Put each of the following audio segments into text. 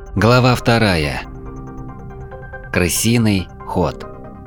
Глава 2. Крысиный ход.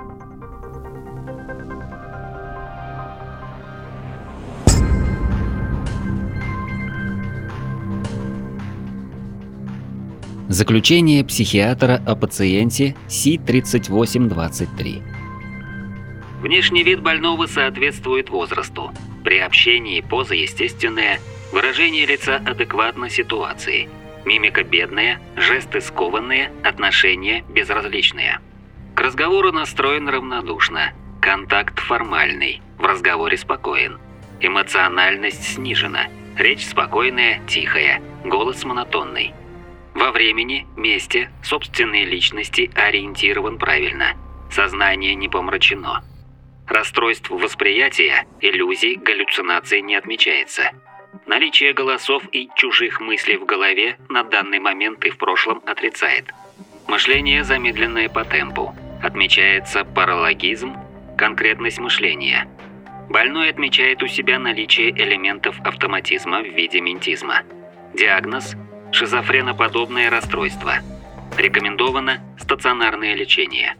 Заключение психиатра о пациенте Си-3823. Внешний вид больного соответствует возрасту. При общении поза естественная, выражение лица адекватно ситуации. Мимика бедная, жесты скованные, отношения безразличные. К разговору настроен равнодушно. Контакт формальный, в разговоре спокоен. Эмоциональность снижена. Речь спокойная, тихая, голос монотонный. Во времени, месте, собственной личности ориентирован правильно. Сознание не помрачено. Расстройств восприятия, иллюзий, галлюцинаций не отмечается. Наличие голосов и чужих мыслей в голове на данный момент и в прошлом отрицает. Мышление замедленное по темпу. Отмечается паралогизм, конкретность мышления. Больной отмечает у себя наличие элементов автоматизма в виде ментизма. Диагноз – шизофреноподобное расстройство. Рекомендовано стационарное лечение.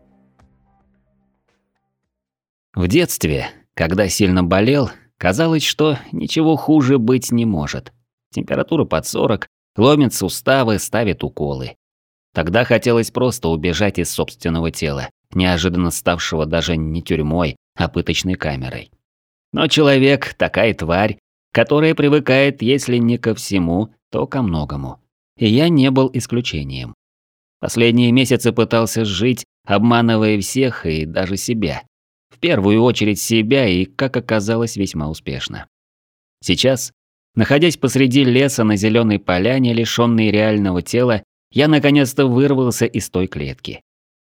В детстве, когда сильно болел, казалось, что ничего хуже быть не может. Температура под 40, ломит суставы, ставит уколы. Тогда хотелось просто убежать из собственного тела, неожиданно ставшего даже не тюрьмой, а пыточной камерой. Но человек – такая тварь, которая привыкает, если не ко всему, то ко многому. И я не был исключением. Последние месяцы пытался жить, обманывая всех и даже себя. В первую очередь себя и, как оказалось, весьма успешно. Сейчас, находясь посреди леса на зеленой поляне, лишённой реального тела, я наконец-то вырвался из той клетки.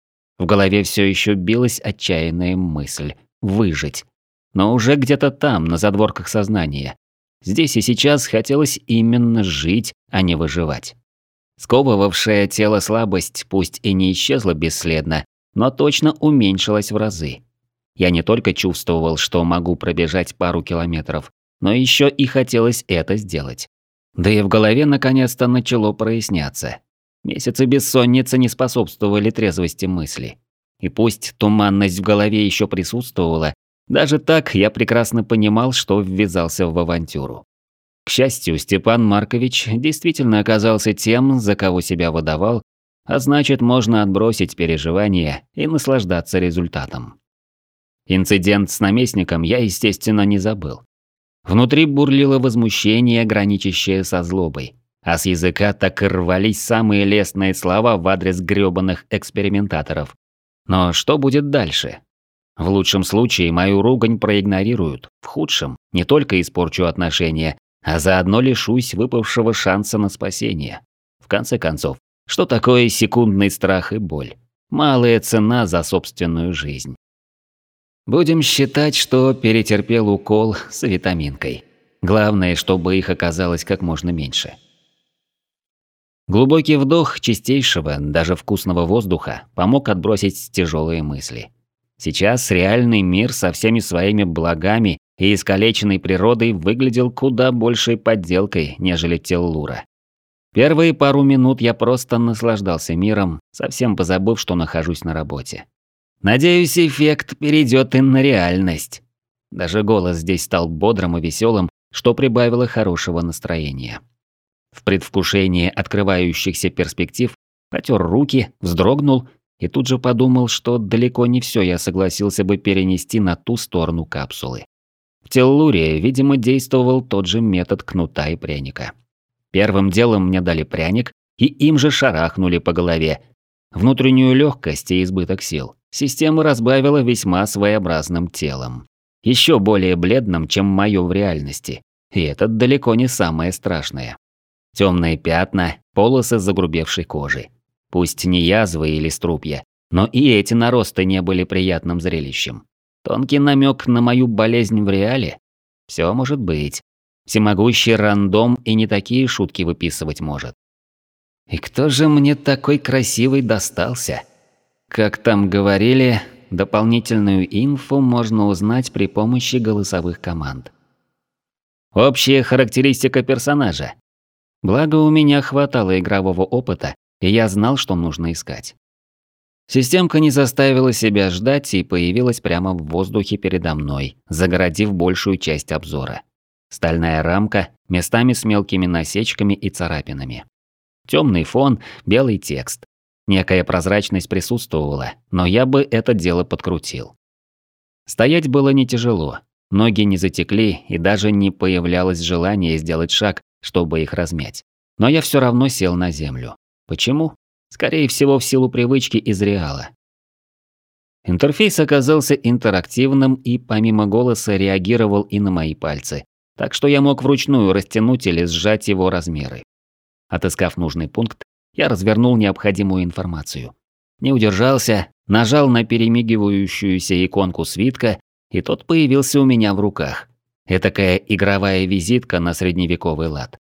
В голове все еще билась отчаянная мысль – выжить. Но уже где-то там, на задворках сознания. Здесь и сейчас хотелось именно жить, а не выживать. Сковывавшая тело слабость пусть и не исчезла бесследно, но точно уменьшилась в разы. Я не только чувствовал, что могу пробежать пару километров, но еще и хотелось это сделать. Да и в голове наконец-то начало проясняться. Месяцы бессонницы не способствовали трезвости мысли. И пусть туманность в голове еще присутствовала, даже так я прекрасно понимал, что ввязался в авантюру. К счастью, Степан Маркович действительно оказался тем, за кого себя выдавал, а значит, можно отбросить переживания и наслаждаться результатом. Инцидент с наместником я, естественно, не забыл. Внутри бурлило возмущение, граничащее со злобой, а с языка так и рвались самые лестные слова в адрес грёбаных экспериментаторов. Но что будет дальше? В лучшем случае мою ругань проигнорируют, в худшем не только испорчу отношения, а заодно лишусь выпавшего шанса на спасение. В конце концов, что такое секундный страх и боль? Малая цена за собственную жизнь. Будем считать, что перетерпел укол с витаминкой. Главное, чтобы их оказалось как можно меньше. Глубокий вдох чистейшего, даже вкусного воздуха помог отбросить тяжелые мысли. Сейчас реальный мир со всеми своими благами и искалеченной природой выглядел куда большей подделкой, нежели Теллура. Первые пару минут я просто наслаждался миром, совсем позабыв, что нахожусь на работе. Надеюсь, эффект перейдет и на реальность. Даже голос здесь стал бодрым и веселым, что прибавило хорошего настроения. В предвкушении открывающихся перспектив потер руки, вздрогнул и тут же подумал, что далеко не все я согласился бы перенести на ту сторону капсулы. В Теллуре, видимо, действовал тот же метод кнута и пряника. Первым делом мне дали пряник и им же шарахнули по голове. Внутреннюю легкость и избыток сил система разбавила весьма своеобразным телом. Еще более бледным, чем мое в реальности. И это далеко не самое страшное. Темные пятна, полосы загрубевшей кожи. Пусть не язвы или струпья, но и эти наросты не были приятным зрелищем. Тонкий намек на мою болезнь в реале? Все может быть. Всемогущий рандом и не такие шутки выписывать может. И кто же мне такой красивый достался? Как там говорили, дополнительную инфу можно узнать при помощи голосовых команд. Общая характеристика персонажа. Благо у меня хватало игрового опыта, и я знал, что нужно искать. Системка не заставила себя ждать и появилась прямо в воздухе передо мной, загородив большую часть обзора. Стальная рамка, местами с мелкими насечками и царапинами. Темный фон, белый текст. Некая прозрачность присутствовала, но я бы это дело подкрутил. Стоять было не тяжело. Ноги не затекли, и даже не появлялось желания сделать шаг, чтобы их размять. Но я все равно сел на землю. Почему? Скорее всего, в силу привычки из Реала. Интерфейс оказался интерактивным и помимо голоса реагировал и на мои пальцы, так что я мог вручную растянуть или сжать его размеры. Отыскав нужный пункт, я развернул необходимую информацию. Не удержался, нажал на перемигивающуюся иконку свитка, и тот появился у меня в руках. Этакая игровая визитка на средневековый лад.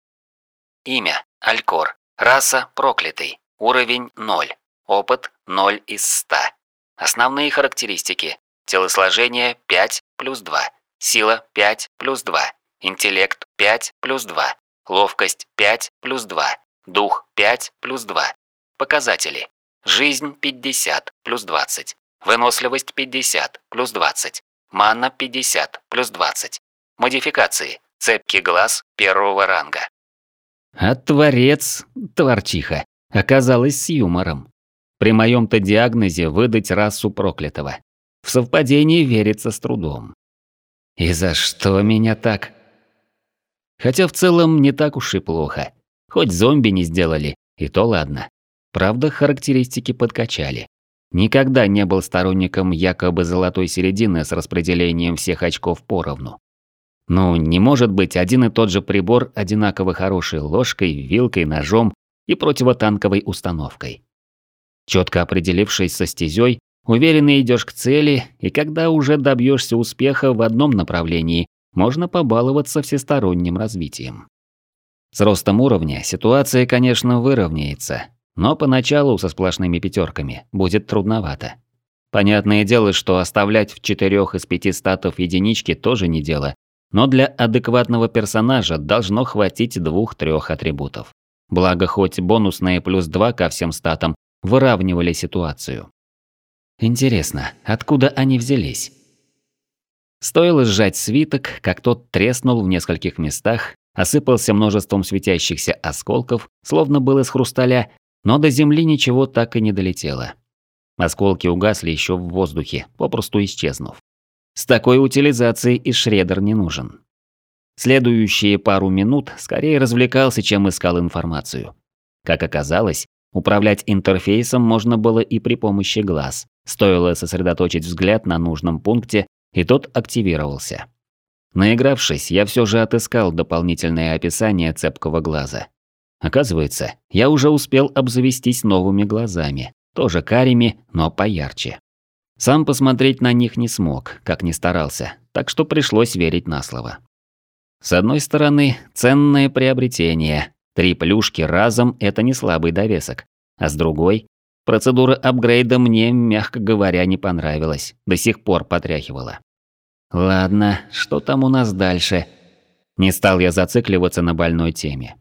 Имя – Алькор. Раса – проклятый. Уровень – 0. Опыт – 0 из 100. Основные характеристики. Телосложение – 5 плюс 2. Сила – 5 плюс 2. Интеллект – 5 плюс 2. Ловкость – 5 плюс 2. Дух – 5 плюс 2. Показатели. Жизнь – 50 плюс 20. Выносливость – 50 плюс 20. Мана – 50 плюс 20. Модификации. Цепкий глаз первого ранга. А творец, творчиха, оказалась с юмором. При моем-то диагнозе выдать расу проклятого. В совпадение верится с трудом. И за что меня так? Хотя в целом не так уж и плохо. Хоть зомби не сделали, и то ладно. Правда, характеристики подкачали. Никогда не был сторонником якобы золотой середины с распределением всех очков поровну. Ну, не может быть один и тот же прибор одинаково хорошей ложкой, вилкой, ножом и противотанковой установкой. Четко определившись со стезей, уверенно идешь к цели, и когда уже добьешься успеха в одном направлении, можно побаловаться всесторонним развитием. С ростом уровня ситуация, конечно, выровняется, но поначалу со сплошными пятерками будет трудновато. Понятное дело, что оставлять в 4 из 5 статов единички тоже не дело, но для адекватного персонажа должно хватить 2-3 атрибутов. Благо, хоть бонусные плюс 2 ко всем статам выравнивали ситуацию. Интересно, откуда они взялись? Стоило сжать свиток, как тот треснул в нескольких местах, осыпался множеством светящихся осколков, словно был из хрусталя, но до земли ничего так и не долетело. Осколки угасли еще в воздухе, попросту исчезнув. С такой утилизацией и шредер не нужен. Следующие пару минут скорее развлекался, чем искал информацию. Как оказалось, управлять интерфейсом можно было и при помощи глаз. Стоило сосредоточить взгляд на нужном пункте, и тот активировался. Наигравшись, я все же отыскал дополнительное описание цепкого глаза. Оказывается, я уже успел обзавестись новыми глазами, тоже карими, но поярче. Сам посмотреть на них не смог, как ни старался, так что пришлось верить на слово. С одной стороны, ценное приобретение. 3 плюшки разом – это не слабый довесок. А с другой, процедура апгрейда мне, мягко говоря, не понравилась, до сих пор потряхивала. Ладно, что там у нас дальше? Не стал я зацикливаться на больной теме.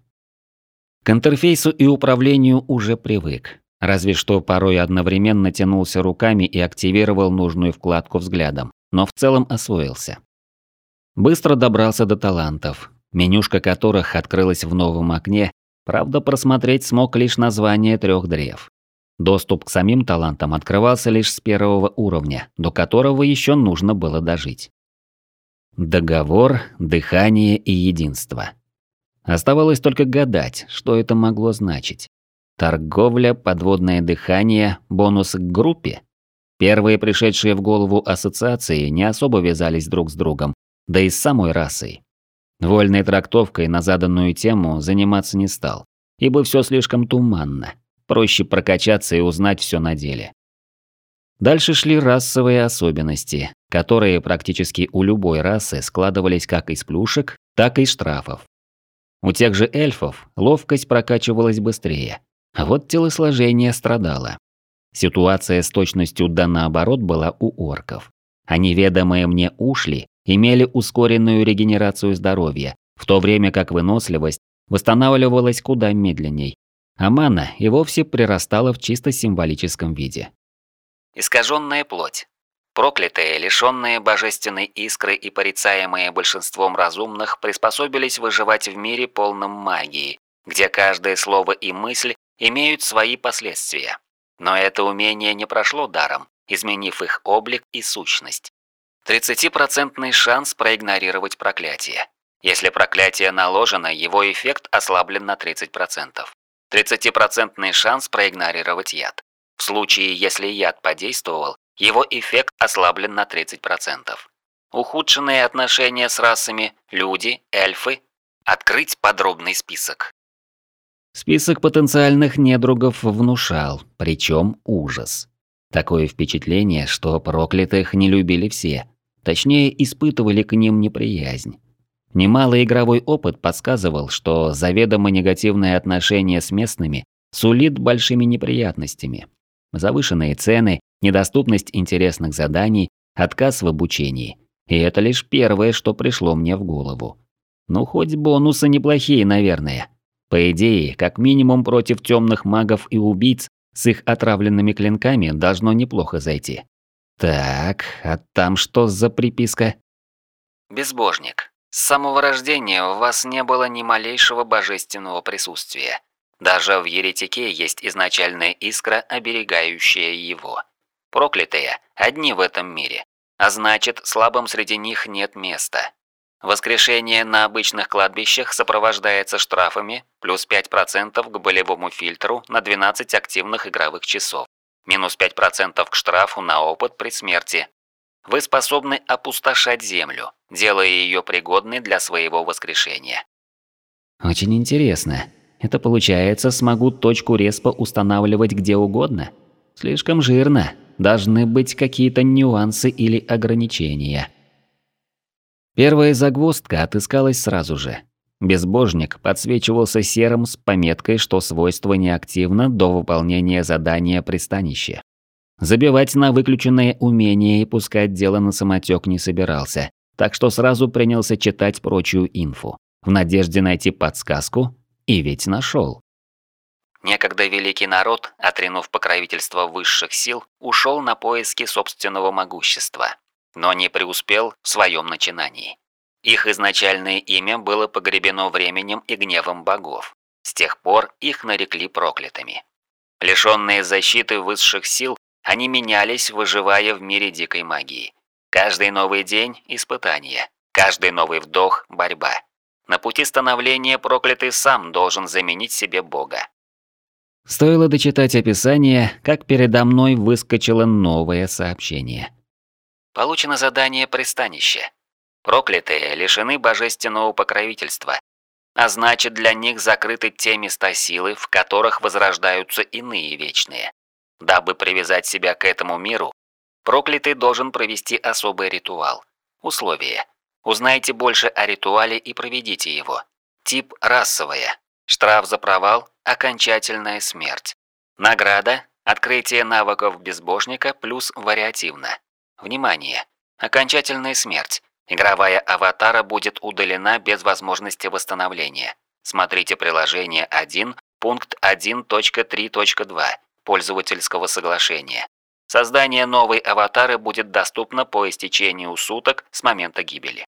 К интерфейсу и управлению уже привык. Разве что порой одновременно тянулся руками и активировал нужную вкладку взглядом, но в целом освоился. Быстро добрался до талантов, менюшка которых открылась в новом окне, правда просмотреть смог лишь название 3 древ. Доступ к самим талантам открывался лишь с 1 уровня, до которого еще нужно было дожить. Договор, дыхание и единство. Оставалось только гадать, что это могло значить. Торговля, подводное дыхание, бонус к группе. Первые пришедшие в голову ассоциации не особо вязались друг с другом, да и с самой расой. Вольной трактовкой на заданную тему заниматься не стал, ибо все слишком туманно. Проще прокачаться и узнать все на деле. Дальше шли расовые особенности, которые практически у любой расы складывались как из плюшек, так и из штрафов. У тех же эльфов ловкость прокачивалась быстрее, а вот телосложение страдало. Ситуация с точностью да наоборот была у орков. А неведомые мне ушли имели ускоренную регенерацию здоровья, в то время как выносливость восстанавливалась куда медленней. а мана и вовсе прирастала в чисто символическом виде. Искаженная плоть. Проклятые, лишенные божественной искры и порицаемые большинством разумных, приспособились выживать в мире полном магии, где каждое слово и мысль имеют свои последствия. Но это умение не прошло даром, изменив их облик и сущность. 30% шанс проигнорировать проклятие. Если проклятие наложено, его эффект ослаблен на 30%. 30% шанс проигнорировать яд. В случае, если яд подействовал, его эффект ослаблен на 30%. Ухудшенные отношения с расами, люди, эльфы. Открыть подробный список. Список потенциальных недругов внушал, причем ужас. Такое впечатление, что проклятых не любили все. Точнее, испытывали к ним неприязнь. Немалый игровой опыт подсказывал, что заведомо негативное отношение с местными сулит большими неприятностями. Завышенные цены, недоступность интересных заданий, отказ в обучении. И это лишь первое, что пришло мне в голову. Ну, хоть бонусы неплохие, наверное. По идее, как минимум против темных магов и убийц с их отравленными клинками должно неплохо зайти. Так, а там что за приписка? Безбожник. С самого рождения у вас не было ни малейшего божественного присутствия. Даже в еретике есть изначальная искра, оберегающая его. Проклятые одни в этом мире, а значит, слабым среди них нет места. Воскрешение на обычных кладбищах сопровождается штрафами плюс 5% к болевому фильтру на 12 активных игровых часов, минус 5% к штрафу на опыт при смерти. Вы способны опустошать землю, делая ее пригодной для своего воскрешения. Очень интересно. Это получается, смогу точку респа устанавливать где угодно? Слишком жирно. Должны быть какие-то нюансы или ограничения. Первая загвоздка отыскалась сразу же. Безбожник подсвечивался серым с пометкой, что свойство неактивно до выполнения задания пристанище. Забивать на выключенное умение и пускать дело на самотек не собирался, так что сразу принялся читать прочую инфу, в надежде найти подсказку, и ведь нашел. Некогда великий народ, отринув покровительство высших сил, ушел на поиски собственного могущества, но не преуспел в своем начинании. Их изначальное имя было погребено временем и гневом богов. С тех пор их нарекли проклятыми. Лишенные защиты высших сил, они менялись, выживая в мире дикой магии. Каждый новый день – испытание, каждый новый вдох – борьба. На пути становления проклятый сам должен заменить себе бога. Стоило дочитать описание, как передо мной выскочило новое сообщение. Получено задание пристанище. Проклятые лишены божественного покровительства, а значит, для них закрыты те места силы, в которых возрождаются иные вечные. Дабы привязать себя к этому миру, проклятый должен провести особый ритуал. Условие. Узнайте больше о ритуале и проведите его. Тип – расовая. Штраф за провал – окончательная смерть. Награда – открытие навыков безбожника плюс вариативно. Внимание! Окончательная смерть. Игровая аватара будет удалена без возможности восстановления. Смотрите приложение 1, пункт 1.3.2 пользовательского соглашения. Создание новой аватары будет доступно по истечению суток с момента гибели.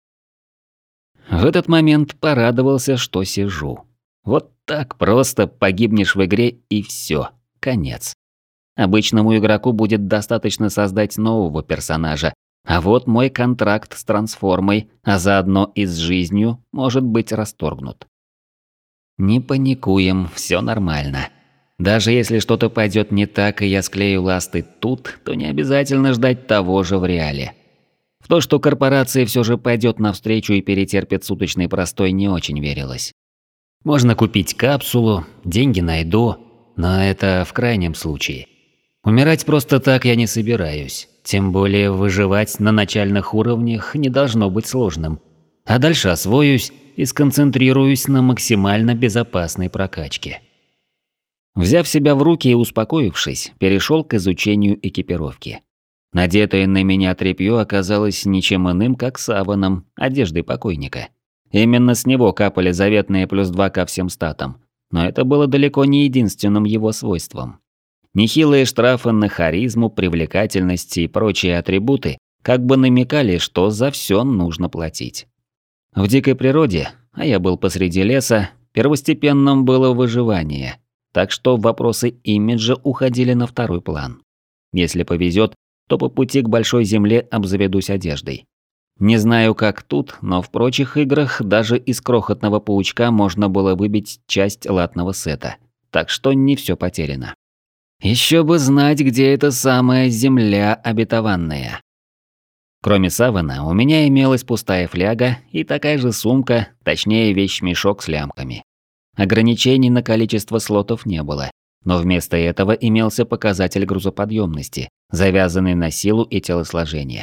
В этот момент порадовался, что сижу. Вот так просто погибнешь в игре и все, конец. Обычному игроку будет достаточно создать нового персонажа, а вот мой контракт с трансформой, а заодно и с жизнью, может быть расторгнут. Не паникуем, все нормально. Даже если что-то пойдет не так, и я склею ласты тут, то не обязательно ждать того же в реале. В то, что корпорация все же пойдет навстречу и перетерпит суточный простой, не очень верилось. Можно купить капсулу, деньги найду, но это в крайнем случае. Умирать просто так я не собираюсь, тем более выживать на начальных уровнях не должно быть сложным. А дальше освоюсь и сконцентрируюсь на максимально безопасной прокачке. Взяв себя в руки и успокоившись, перешел к изучению экипировки. Надетое на меня тряпье оказалось ничем иным, как саваном, одеждой покойника. Именно с него капали заветные +2 ко всем статам. Но это было далеко не единственным его свойством. Нехилые штрафы на харизму, привлекательность и прочие атрибуты как бы намекали, что за все нужно платить. В дикой природе, а я был посреди леса, первостепенным было выживание, так что вопросы имиджа уходили на второй план. Если повезет, то по пути к большой земле обзаведусь одеждой. Не знаю, как тут, но в прочих играх даже из крохотного паучка можно было выбить часть латного сета, так что не все потеряно. Еще бы знать, где эта самая земля обетованная. Кроме савана, у меня имелась пустая фляга и такая же сумка, точнее вещмешок с лямками. Ограничений на количество слотов не было, но вместо этого имелся показатель грузоподъемности, завязанный на силу и телосложение.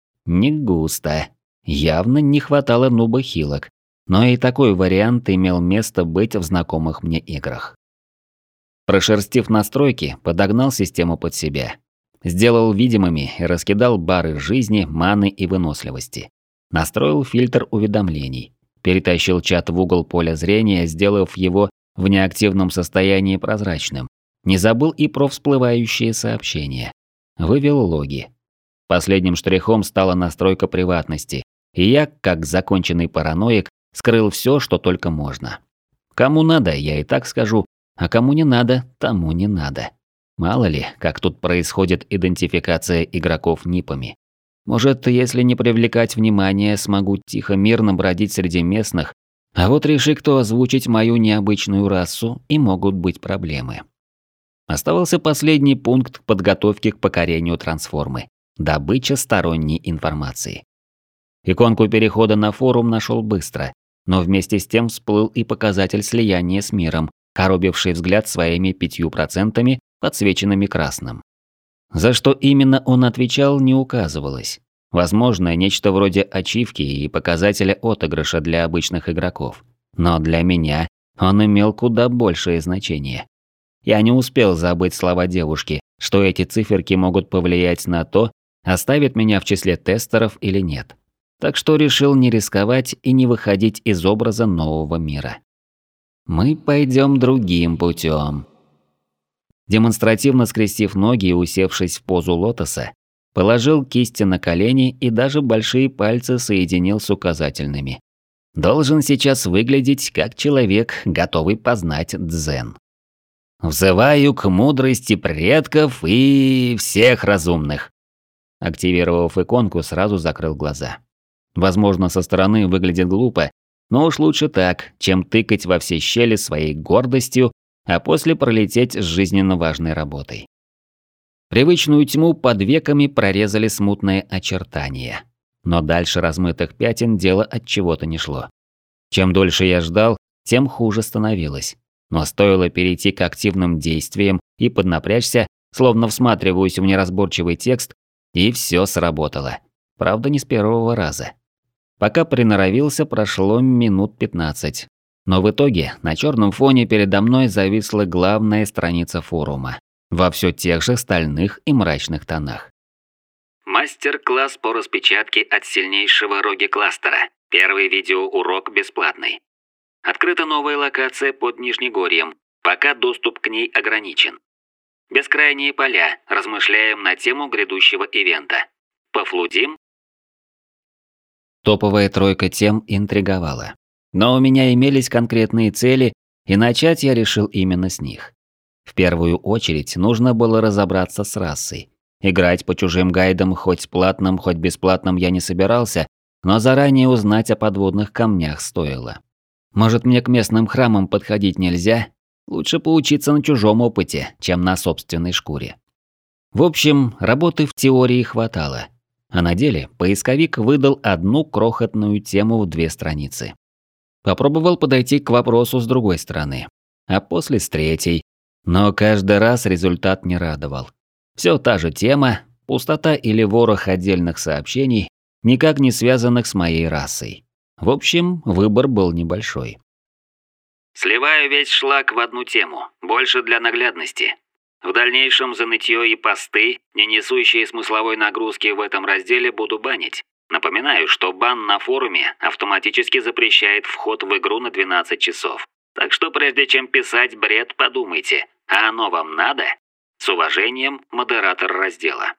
Не густо. Явно не хватало нуба-хилок, но и такой вариант имел место быть в знакомых мне играх. Прошерстив настройки, подогнал систему под себя. Сделал видимыми и раскидал бары жизни, маны и выносливости. Настроил фильтр уведомлений. Перетащил чат в угол поля зрения, сделав его в неактивном состоянии прозрачным. Не забыл и про всплывающие сообщения. Вывел логи. Последним штрихом стала настройка приватности, и я, как законченный параноик, скрыл все, что только можно. Кому надо, я и так скажу, а кому не надо, тому не надо. Мало ли, как тут происходит идентификация игроков НИПами. Может, если не привлекать внимания, смогу тихо-мирно бродить среди местных, а вот реши кто озвучить мою необычную расу, и могут быть проблемы. Оставался последний пункт подготовки к покорению трансформы – добыча сторонней информации. Иконку перехода на форум нашел быстро, но вместе с тем всплыл и показатель слияния с миром, коробивший взгляд своими 5%, подсвеченными красным. За что именно он отвечал, не указывалось. Возможно, нечто вроде ачивки и показателя отыгрыша для обычных игроков. Но для меня он имел куда большее значение. Я не успел забыть слова девушки, что эти циферки могут повлиять на то, оставит меня в числе тестеров или нет. Так что решил не рисковать и не выходить из образа нового мира. Мы пойдем другим путем. Демонстративно скрестив ноги и усевшись в позу лотоса, положил кисти на колени и даже большие пальцы соединил с указательными. Должен сейчас выглядеть как человек, готовый познать дзен. Взываю к мудрости предков и всех разумных. Активировав иконку, сразу закрыл глаза. Возможно, со стороны выглядит глупо, но уж лучше так, чем тыкать во все щели своей гордостью, а после пролететь с жизненно важной работой. Привычную тьму под веками прорезали смутные очертания. Но дальше размытых пятен дело от чего-то не шло. Чем дольше я ждал, тем хуже становилось. Но стоило перейти к активным действиям и поднапрячься, словно всматриваясь в неразборчивый текст, и все сработало. Правда, не с первого раза. Пока приноровился, прошло минут 15. Но в итоге на черном фоне передо мной зависла главная страница форума. Во все тех же стальных и мрачных тонах. Мастер-класс по распечатке от сильнейшего роги-кластера. Первый видеоурок бесплатный. Открыта новая локация под Нижнегорьем. Пока доступ к ней ограничен. Бескрайние поля. Размышляем на тему грядущего ивента. Пофлудим? Топовая тройка тем интриговала. Но у меня имелись конкретные цели, и начать я решил именно с них. В первую очередь нужно было разобраться с расой. Играть по чужим гайдам хоть платным, хоть бесплатным я не собирался, но заранее узнать о подводных камнях стоило. Может, мне к местным храмам подходить нельзя? Лучше поучиться на чужом опыте, чем на собственной шкуре. В общем, работы в теории хватало. А на деле поисковик выдал одну крохотную тему в 2 страницы. Попробовал подойти к вопросу с другой стороны, а после с третьей, но каждый раз результат не радовал. Все та же тема, пустота или ворох отдельных сообщений, никак не связанных с моей расой. В общем, выбор был небольшой. Сливаю весь шлак в одну тему, больше для наглядности. В дальнейшем за нытье и посты, не несущие смысловой нагрузки в этом разделе, буду банить. Напоминаю, что бан на форуме автоматически запрещает вход в игру на 12 часов. Так что прежде чем писать бред, подумайте, а оно вам надо? С уважением, модератор раздела.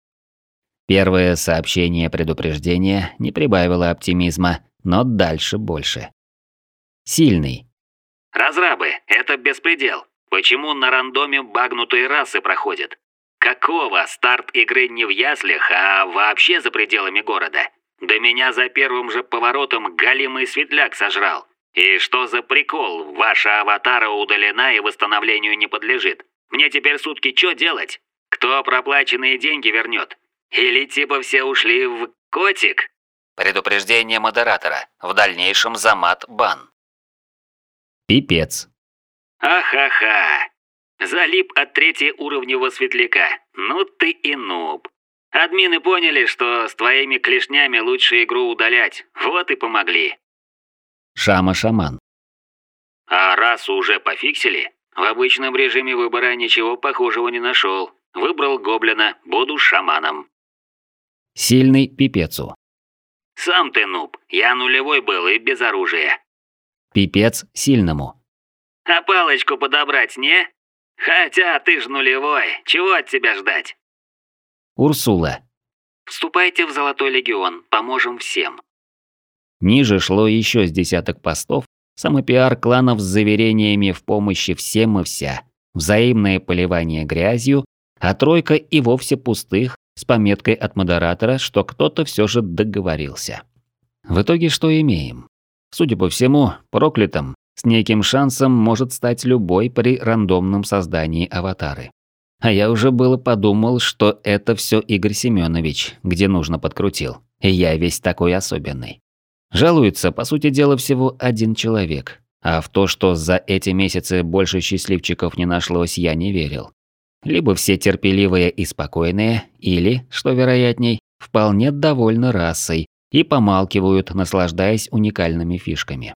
Первое сообщение предупреждения не прибавило оптимизма, но дальше больше. Сильный. Разрабы, это беспредел. Почему на рандоме багнутые расы проходят? Какого старт игры не в яслях, а вообще за пределами города? Да меня за первым же поворотом голимый светляк сожрал. И что за прикол? Ваша аватара удалена и восстановлению не подлежит. Мне теперь сутки что делать? Кто проплаченные деньги вернет? Или типа все ушли в котик? Предупреждение модератора. В дальнейшем за мат бан. Пипец. Ахаха. Залип от 3-уровневого светляка. Ну ты и нуб. Админы поняли, что с твоими клешнями лучше игру удалять. Вот и помогли. Шама-шаман. А расу уже пофиксили? В обычном режиме выбора ничего похожего не нашел. Выбрал гоблина, буду шаманом. Сильный пипецу. Сам ты нуб, я нулевой был и без оружия. Пипец сильному. А палочку подобрать не? Хотя ты ж нулевой, чего от тебя ждать? Урсула. Вступайте в Золотой Легион, поможем всем. Ниже шло еще с десяток постов, самопиар кланов с заверениями в помощи всем и вся, взаимное поливание грязью, а тройка и вовсе пустых, с пометкой от модератора, что кто-то все же договорился. В итоге что имеем? Судя по всему, проклятым с неким шансом может стать любой при рандомном создании аватары. А я уже было подумал, что это все Игорь Семенович, где нужно подкрутил. И я весь такой особенный. Жалуется, по сути дела, всего один человек. А в то, что за эти месяцы больше счастливчиков не нашлось, я не верил. Либо все терпеливые и спокойные, или, что вероятней, вполне довольны расой и помалкивают, наслаждаясь уникальными фишками.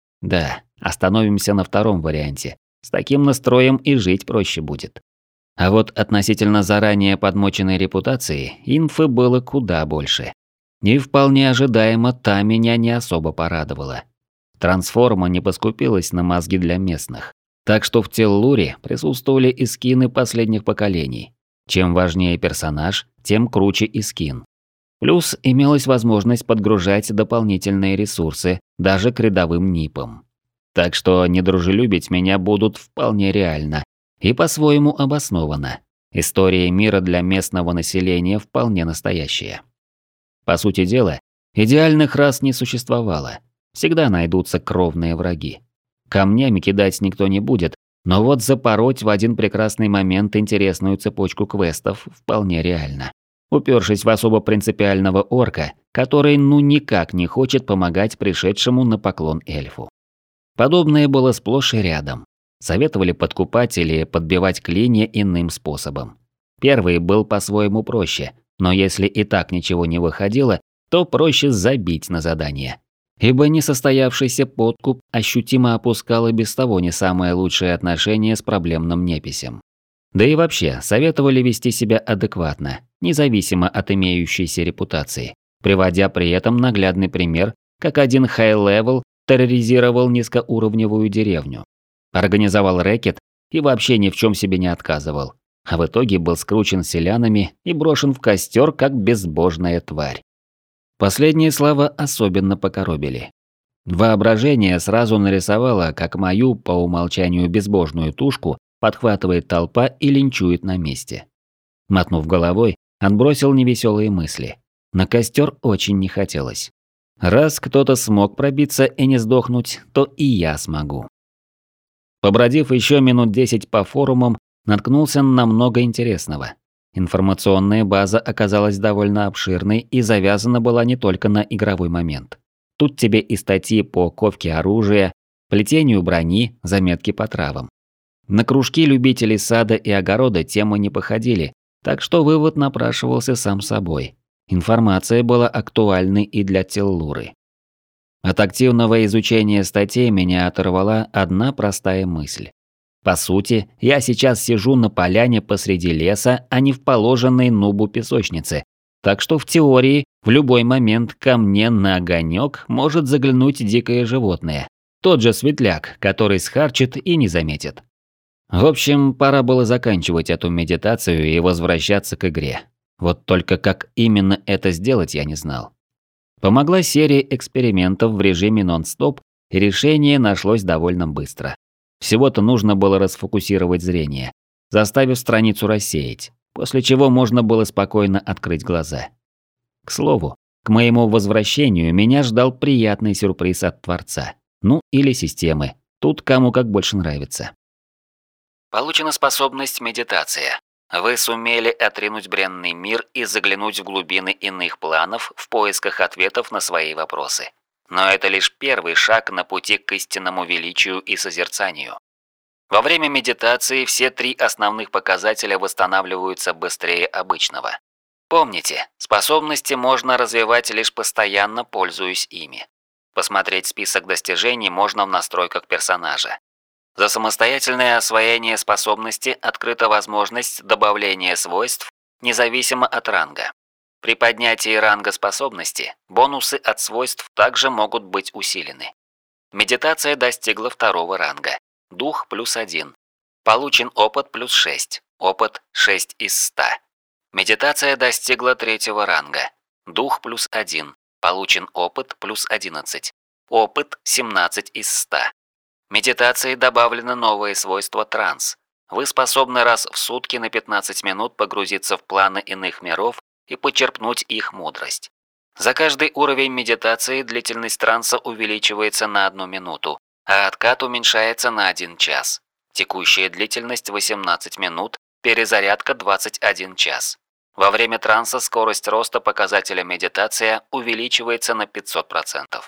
Да, остановимся на втором варианте. С таким настроем и жить проще будет. А вот относительно заранее подмоченной репутации инфы было куда больше. И вполне ожидаемо та меня не особо порадовала. Трансформа не поскупилась на мозги для местных. Так что в Теллуре присутствовали и скины последних поколений. Чем важнее персонаж, тем круче и скин. Плюс имелась возможность подгружать дополнительные ресурсы даже к рядовым НИПам. Так что недружелюбить меня будут вполне реально и по-своему обоснованно. История мира для местного населения вполне настоящая. По сути дела, идеальных рас не существовало. Всегда найдутся кровные враги. Камнями кидать никто не будет, но вот запороть в один прекрасный момент интересную цепочку квестов вполне реально. Упершись в особо принципиального орка, который ну никак не хочет помогать пришедшему на поклон эльфу. Подобное было сплошь и рядом. Советовали подкупать или подбивать клинья иным способом. Первый был по-своему проще, но если и так ничего не выходило, то проще забить на задание. Ибо несостоявшийся подкуп ощутимо опускал и без того не самое лучшее отношение с проблемным неписем. Да и вообще, советовали вести себя адекватно, независимо от имеющейся репутации, приводя при этом наглядный пример, как один хай-левел терроризировал низкоуровневую деревню. Организовал рэкет и вообще ни в чем себе не отказывал, а в итоге был скручен селянами и брошен в костер как безбожная тварь. Последние слова особенно покоробили. Воображение сразу нарисовало, как мою, по умолчанию безбожную тушку, подхватывает толпа и линчует на месте. Мотнув головой, отбросил невеселые мысли. На костер очень не хотелось. Раз кто-то смог пробиться и не сдохнуть, то и я смогу. Побродив еще минут 10 по форумам, наткнулся на много интересного. Информационная база оказалась довольно обширной и завязана была не только на игровой момент. Тут тебе и статьи по ковке оружия, плетению брони, заметки по травам. На кружки любителей сада и огорода темы не походили, так что вывод напрашивался сам собой. Информация была актуальной и для Теллуры. От активного изучения статей меня оторвала одна простая мысль. По сути, я сейчас сижу на поляне посреди леса, а не в положенной нубу песочнице. Так что в теории в любой момент ко мне на огонек может заглянуть дикое животное. Тот же светляк, который схарчит и не заметит. В общем, пора было заканчивать эту медитацию и возвращаться к игре. Вот только как именно это сделать, я не знал. Помогла серия экспериментов в режиме нон-стоп, и решение нашлось довольно быстро. Всего-то нужно было расфокусировать зрение, заставив страницу рассеять, после чего можно было спокойно открыть глаза. К слову, к моему возвращению меня ждал приятный сюрприз от Творца. Ну, или системы. Тут кому как больше нравится. Получена способность медитация. Вы сумели отринуть бренный мир и заглянуть в глубины иных планов в поисках ответов на свои вопросы. Но это лишь первый шаг на пути к истинному величию и созерцанию. Во время медитации все 3 основных показателя восстанавливаются быстрее обычного. Помните, способности можно развивать лишь постоянно пользуясь ими. Посмотреть список достижений можно в настройках персонажа. За самостоятельное освоение способности открыта возможность добавления свойств независимо от ранга. При поднятии ранга способности бонусы от свойств также могут быть усилены. Медитация достигла 2-го ранга. Дух +1. Получен опыт +6. Опыт 6 из 100. Медитация достигла 3-го ранга. Дух +1. Получен опыт +11. Опыт 17 из 100. Медитацией добавлено новое свойство транс. Вы способны раз в сутки на 15 минут погрузиться в планы иных миров и почерпнуть их мудрость. За каждый уровень медитации длительность транса увеличивается на 1 минуту, а откат уменьшается на 1 час. Текущая длительность 18 минут, перезарядка 21 час. Во время транса скорость роста показателя медитация увеличивается на 500%.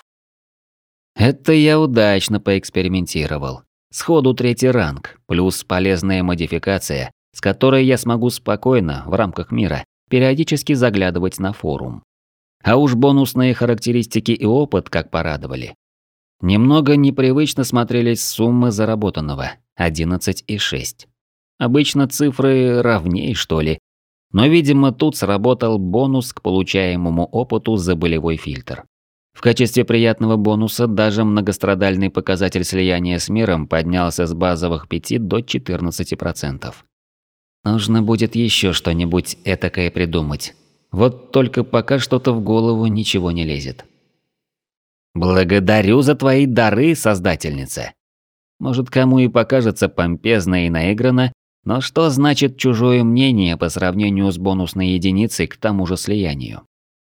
Это я удачно поэкспериментировал. Сходу 3-й ранг, плюс полезная модификация, с которой я смогу спокойно, в рамках мира, периодически заглядывать на форум. А уж бонусные характеристики и опыт как порадовали. Немного непривычно смотрелись суммы заработанного – 11,6. Обычно цифры равней, что ли. Но, видимо, тут сработал бонус к получаемому опыту за болевой фильтр. В качестве приятного бонуса даже многострадальный показатель слияния с миром поднялся с базовых 5 до 14%. Нужно будет еще что-нибудь этакое придумать. Вот только пока что-то в голову ничего не лезет. Благодарю за твои дары, создательница. Может, кому и покажется помпезно и наигранно, но что значит чужое мнение по сравнению с бонусной единицей к тому же слиянию?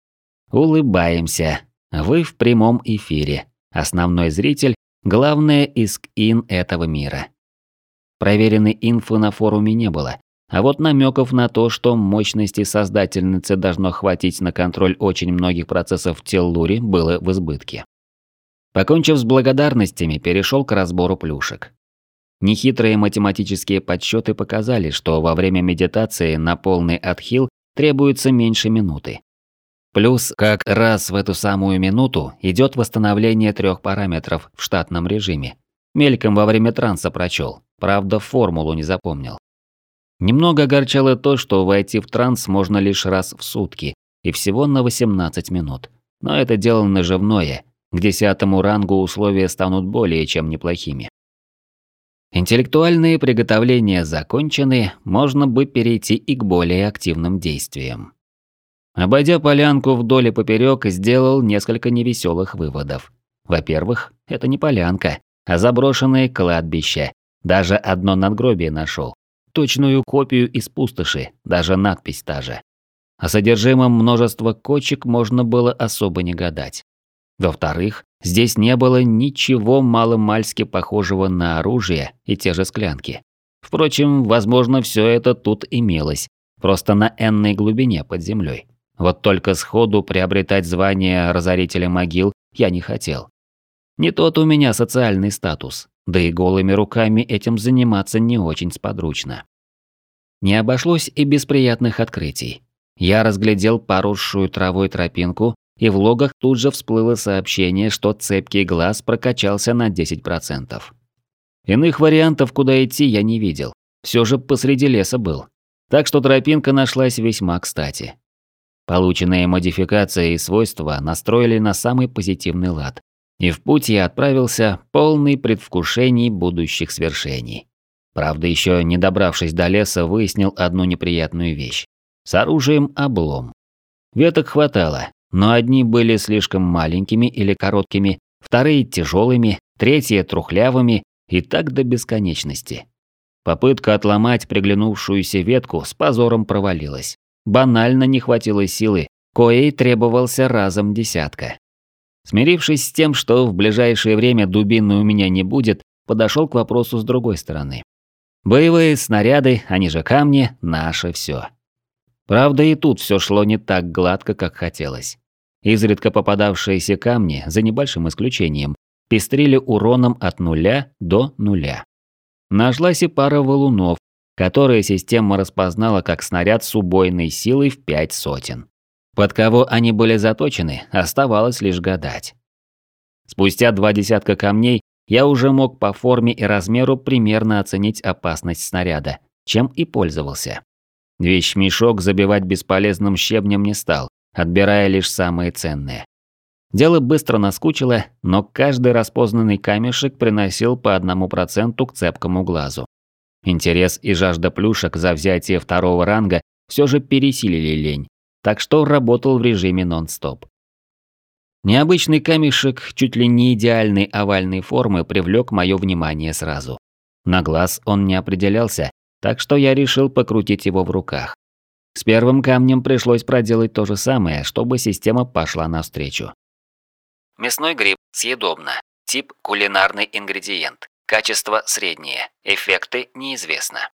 Улыбаемся. Вы в прямом эфире. Основной зритель – главное иск-ин этого мира. Проверенной инфы на форуме не было, а вот намеков на то, что мощности создательницы должно хватить на контроль очень многих процессов в Теллуре, было в избытке. Покончив с благодарностями, перешел к разбору плюшек. Нехитрые математические подсчеты показали, что во время медитации на полный отхил требуется меньше минуты. Плюс как раз в эту самую минуту идет восстановление 3 параметров в штатном режиме. Мельком во время транса прочел, правда формулу не запомнил. Немного огорчало то, что войти в транс можно лишь раз в сутки и всего на 18 минут. Но это дело наживное, к 10-му рангу условия станут более чем неплохими. Интеллектуальные приготовления закончены, можно бы перейти и к более активным действиям. Обойдя полянку вдоль и поперек, сделал несколько невеселых выводов. Во-первых, это не полянка, а заброшенное кладбище. Даже одно надгробие нашел. Точную копию из пустоши, даже надпись та же. О содержимом множества кочек можно было особо не гадать. Во-вторых, здесь не было ничего маломальски похожего на оружие и те же склянки. Впрочем, возможно, все это тут имелось, просто на энной глубине под землей. Вот только сходу приобретать звание разорителя могил я не хотел. Не тот у меня социальный статус, да и голыми руками этим заниматься не очень сподручно. Не обошлось и без приятных открытий. Я разглядел поросшую травой тропинку, и в логах тут же всплыло сообщение, что цепкий глаз прокачался на 10%. Иных вариантов, куда идти, я не видел. Все же посреди леса был. Так что тропинка нашлась весьма кстати. Полученные модификации и свойства настроили на самый позитивный лад. И в путь я отправился, полный предвкушений будущих свершений. Правда, еще не добравшись до леса, выяснил одну неприятную вещь. С оружием облом. Веток хватало, но одни были слишком маленькими или короткими, вторые тяжелыми, третьи трухлявыми и так до бесконечности. Попытка отломать приглянувшуюся ветку с позором провалилась. Банально не хватило силы, коей требовался разом десятка. Смирившись с тем, что в ближайшее время дубины у меня не будет, подошел к вопросу с другой стороны. Боевые снаряды, они же камни, наше все. Правда, и тут все шло не так гладко, как хотелось. Изредка попадавшиеся камни, за небольшим исключением, пестрили уроном от 0 до 0. Нашлась и пара валунов, которые система распознала как снаряд с убойной силой в 5 сотен. Под кого они были заточены, оставалось лишь гадать. Спустя 2 десятка камней я уже мог по форме и размеру примерно оценить опасность снаряда, чем и пользовался. Вещмешок забивать бесполезным щебнем не стал, отбирая лишь самые ценные. Дело быстро наскучило, но каждый распознанный камешек приносил по 1% к цепкому глазу. Интерес и жажда плюшек за взятие 2-го ранга все же пересилили лень, так что работал в режиме нон-стоп. Необычный камешек, чуть ли не идеальной овальной формы, привлек мое внимание сразу. На глаз он не определялся, так что я решил покрутить его в руках. С первым камнем пришлось проделать то же самое, чтобы система пошла навстречу. Мясной гриб съедобно. Тип – кулинарный ингредиент. Качество – среднее. Эффекты – неизвестно.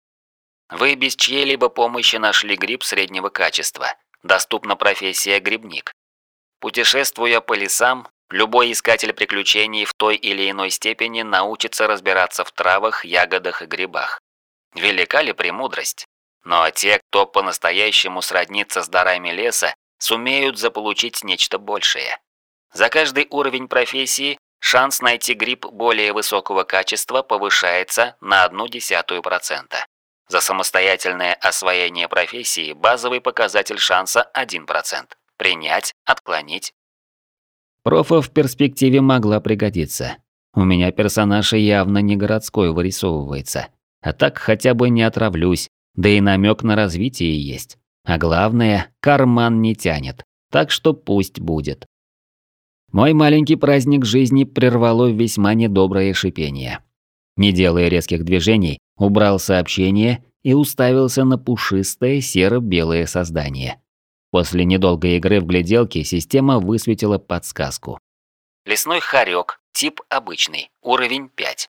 Вы без чьей-либо помощи нашли гриб среднего качества. Доступна профессия грибник. Путешествуя по лесам, любой искатель приключений в той или иной степени научится разбираться в травах, ягодах и грибах. Велика ли премудрость? Но те, кто по-настоящему сроднится с дарами леса, сумеют заполучить нечто большее. За каждый уровень профессии шанс найти гриб более высокого качества повышается на 0,1%. За самостоятельное освоение профессии базовый показатель шанса 1%. Принять, отклонить. Профа в перспективе могла пригодиться. У меня персонаж явно не городской вырисовывается. А так хотя бы не отравлюсь, да и намек на развитие есть. А главное, карман не тянет, так что пусть будет. Мой маленький праздник жизни прервало весьма недоброе шипение. Не делая резких движений, убрал сообщение и уставился на пушистое серо-белое создание. После недолгой игры в гляделки система высветила подсказку. Лесной хорек, тип обычный, уровень 5.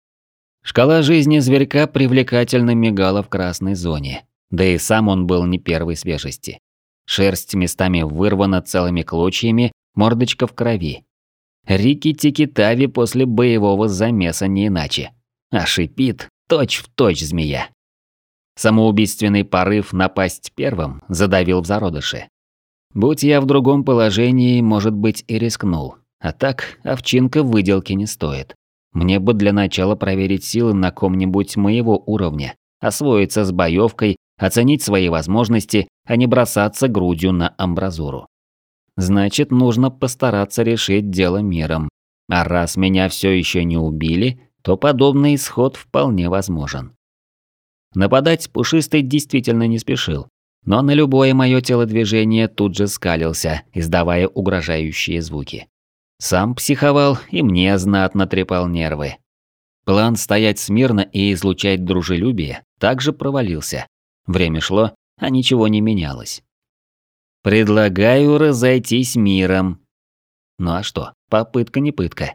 Шкала жизни зверька привлекательно мигала в красной зоне, да и сам он был не первой свежести. Шерсть местами вырвана целыми клочьями, мордочка в крови. Рики-тики-тави после боевого замеса не иначе. А шипит точь-в-точь змея. Самоубийственный порыв напасть первым задавил в зародыше. Будь я в другом положении, может быть, и рискнул. А так, овчинка выделки не стоит. Мне бы для начала проверить силы на ком-нибудь моего уровня, освоиться с боевкой, оценить свои возможности, а не бросаться грудью на амбразуру. Значит, нужно постараться решить дело миром. А раз меня все еще не убили, то подобный исход вполне возможен. Нападать пушистый действительно не спешил, но на любое мое телодвижение тут же скалился, издавая угрожающие звуки. Сам психовал и мне знатно трепал нервы. План стоять смирно и излучать дружелюбие также провалился. Время шло, а ничего не менялось. Предлагаю разойтись миром. Ну а что, попытка не пытка.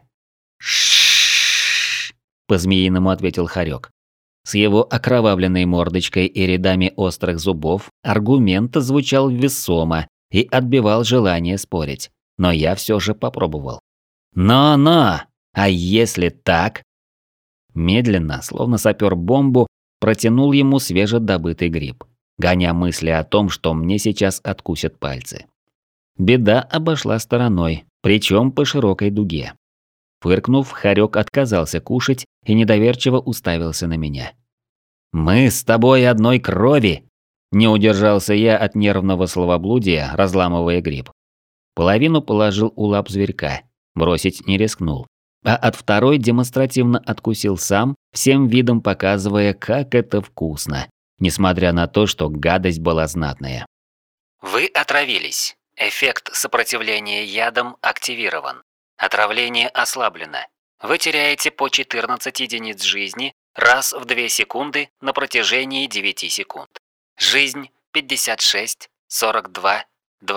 Ш-ш-ш, по-змеиному ответил хорек. С его окровавленной мордочкой и рядами острых зубов аргумент звучал весомо и отбивал желание спорить. Но я все же попробовал. Но, а если так? Медленно, словно сапер бомбу, протянул ему свежедобытый гриб, гоня мысли о том, что мне сейчас откусят пальцы. Беда обошла стороной, причем по широкой дуге. Фыркнув, хорек отказался кушать и недоверчиво уставился на меня. «Мы с тобой одной крови!» Не удержался я от нервного словоблудия, разламывая гриб. Половину положил у лап зверька, бросить не рискнул. А от второй демонстративно откусил сам, всем видом показывая, как это вкусно, несмотря на то, что гадость была знатная. Вы отравились. Эффект сопротивления ядам активирован. Отравление ослаблено. Вы теряете по 14 единиц жизни раз в 2 секунды на протяжении 9 секунд. Жизнь 56, 42,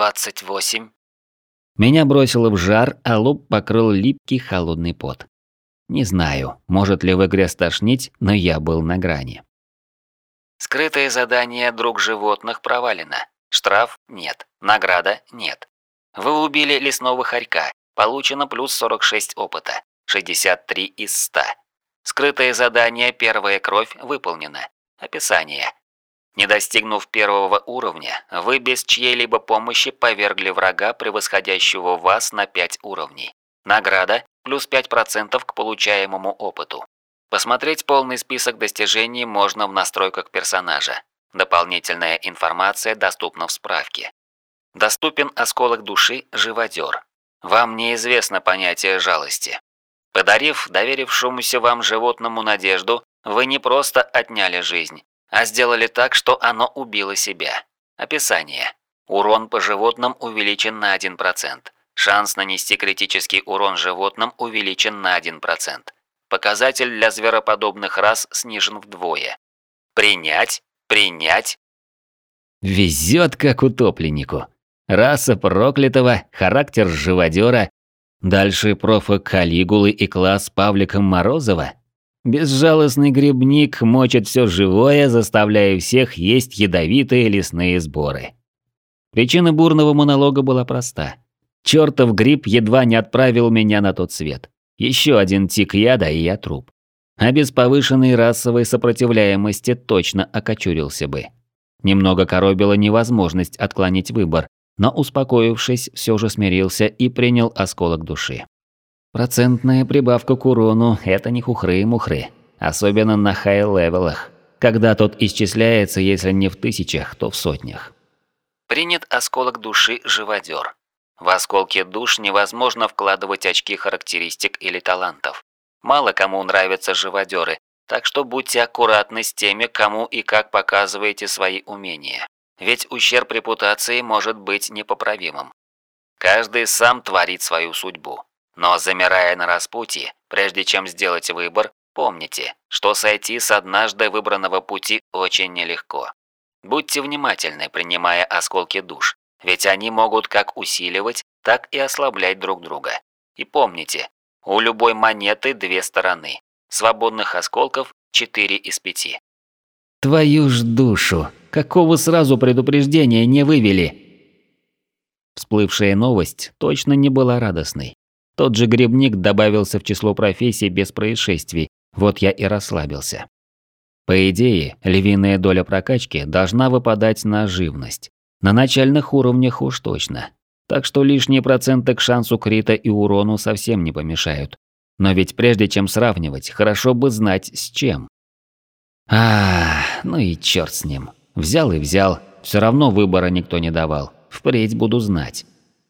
28. Меня бросило в жар, а лоб покрыл липкий холодный пот. Не знаю, может ли в игре стошнить, но я был на грани. Скрытое задание «Друг животных» провалено. Штраф – нет. Награда – нет. Вы убили лесного хорька. Получено плюс 46 опыта. 63 из 100. Скрытое задание «Первая кровь» выполнено. Описание. Не достигнув первого уровня, вы без чьей-либо помощи повергли врага, превосходящего вас на 5 уровней. Награда – плюс 5% к получаемому опыту. Посмотреть полный список достижений можно в настройках персонажа. Дополнительная информация доступна в справке. Доступен осколок души «Живодер». Вам неизвестно понятие жалости. Подарив доверившемуся вам животному надежду, вы не просто отняли жизнь, а сделали так, что оно убило себя. Описание. Урон по животным увеличен на 1%. Шанс нанести критический урон животным увеличен на 1%. Показатель для звероподобных рас снижен вдвое. Принять. Принять. Везет как утопленнику. Раса проклятого, характер живодера. Дальше профа Калигулы и класс Павлика Морозова. Безжалостный грибник мочит все живое, заставляя всех есть ядовитые лесные сборы. Причина бурного монолога была проста. Чертов гриб едва не отправил меня на тот свет. Еще один тик яда, и я труп. А без повышенной расовой сопротивляемости точно окочурился бы. Немного коробила невозможность отклонить выбор, но, успокоившись, все же смирился и принял осколок души. Процентная прибавка к урону – это не хухры-мухры, особенно на хай-левелах, когда тот исчисляется, если не в тысячах, то в сотнях. Принят осколок души «Живодер». В осколки душ невозможно вкладывать очки характеристик или талантов. Мало кому нравятся живодеры, так что будьте аккуратны с теми, кому и как показываете свои умения. Ведь ущерб репутации может быть непоправимым. Каждый сам творит свою судьбу. Но замирая на распутье, прежде чем сделать выбор, помните, что сойти с однажды выбранного пути очень нелегко. Будьте внимательны, принимая осколки душ, ведь они могут как усиливать, так и ослаблять друг друга. И помните, у любой монеты 2 стороны. Свободных осколков 4 из 5. Твою ж душу, какого сразу предупреждения не вывели? Всплывшая новость точно не была радостной. Тот же грибник добавился в число профессий без происшествий, вот я и расслабился. По идее, львиная доля прокачки должна выпадать на живность. На начальных уровнях уж точно. Так что лишние проценты к шансу крита и урону совсем не помешают. Но ведь прежде чем сравнивать, хорошо бы знать с чем. Ну и черт с ним. Взял и взял, все равно выбора никто не давал. Впредь буду знать.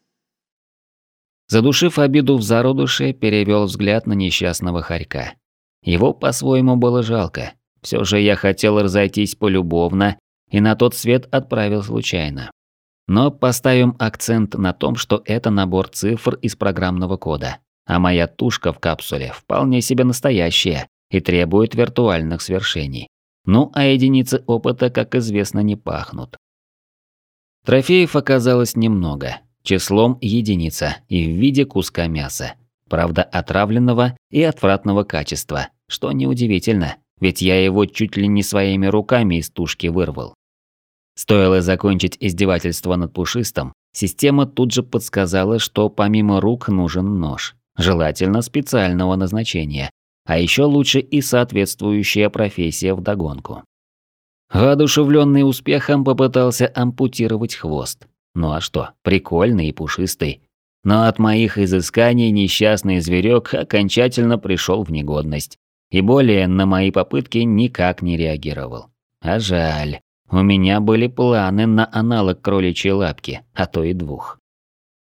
Задушив обиду в зародыше, перевел взгляд на несчастного хорька. Его по-своему было жалко. Все же я хотел разойтись полюбовно и на тот свет отправил случайно. Но поставим акцент на том, что это набор цифр из программного кода, а моя тушка в капсуле вполне себе настоящая и требует виртуальных свершений. Ну а единицы опыта, как известно, не пахнут. Трофеев оказалось немного. Числом единица и в виде куска мяса. Правда, отравленного и отвратного качества, что неудивительно, ведь я его чуть ли не своими руками из тушки вырвал. Стоило закончить издевательство над пушистым, система тут же подсказала, что помимо рук нужен нож, желательно специального назначения, а еще лучше и соответствующая профессия вдогонку. Воодушевленный успехом попытался ампутировать хвост. Ну а что, прикольный и пушистый. Но от моих изысканий несчастный зверек окончательно пришел в негодность. И более на мои попытки никак не реагировал. А жаль, у меня были планы на аналог кроличьей лапки, а то и 2.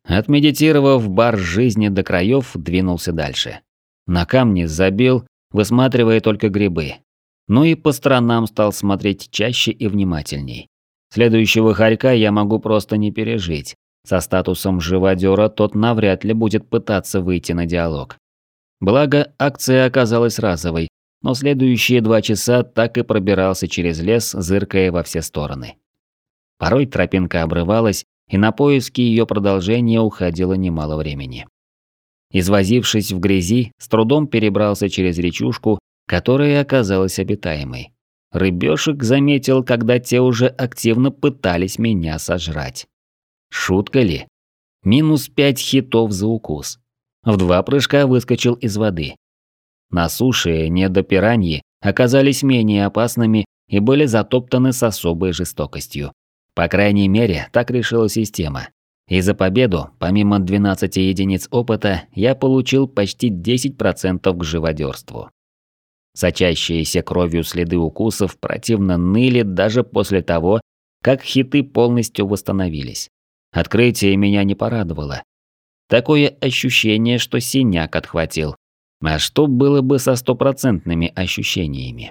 Отмедитировав бар жизни до краев, двинулся дальше. На камни забил, высматривая только грибы. Ну и по сторонам стал смотреть чаще и внимательней. Следующего хорька я могу просто не пережить. Со статусом живодера тот навряд ли будет пытаться выйти на диалог. Благо, акция оказалась разовой, но следующие 2 часа так и пробирался через лес, зыркая во все стороны. Порой тропинка обрывалась, и на поиски ее продолжения уходило немало времени. Извозившись в грязи, с трудом перебрался через речушку, которая оказалась обитаемой. Рыбешек заметил, когда те уже активно пытались меня сожрать. Шутка ли? Минус 5 хитов за укус. В 2 прыжка выскочил из воды. На суше недопираньи оказались менее опасными и были затоптаны с особой жестокостью. По крайней мере, так решила система. И за победу, помимо 12 единиц опыта, я получил почти 10% к живодерству. Сочащиеся кровью следы укусов противно ныли даже после того, как хиты полностью восстановились. Открытие меня не порадовало. Такое ощущение, что синяк отхватил. А что было бы со 100% ощущениями?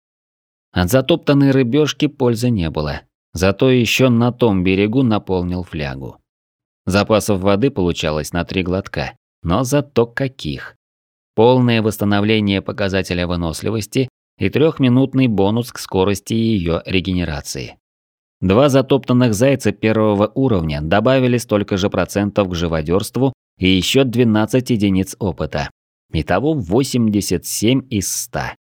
От затоптанной рыбешки пользы не было. Зато еще на том берегу наполнил флягу. Запасов воды получалось на 3 глотка, но зато каких. Полное восстановление показателя выносливости и 3-минутный бонус к скорости ее регенерации. 2 затоптанных зайца 1-го уровня добавили столько же процентов к живодерству и еще 12 единиц опыта. Итого 87 из 100.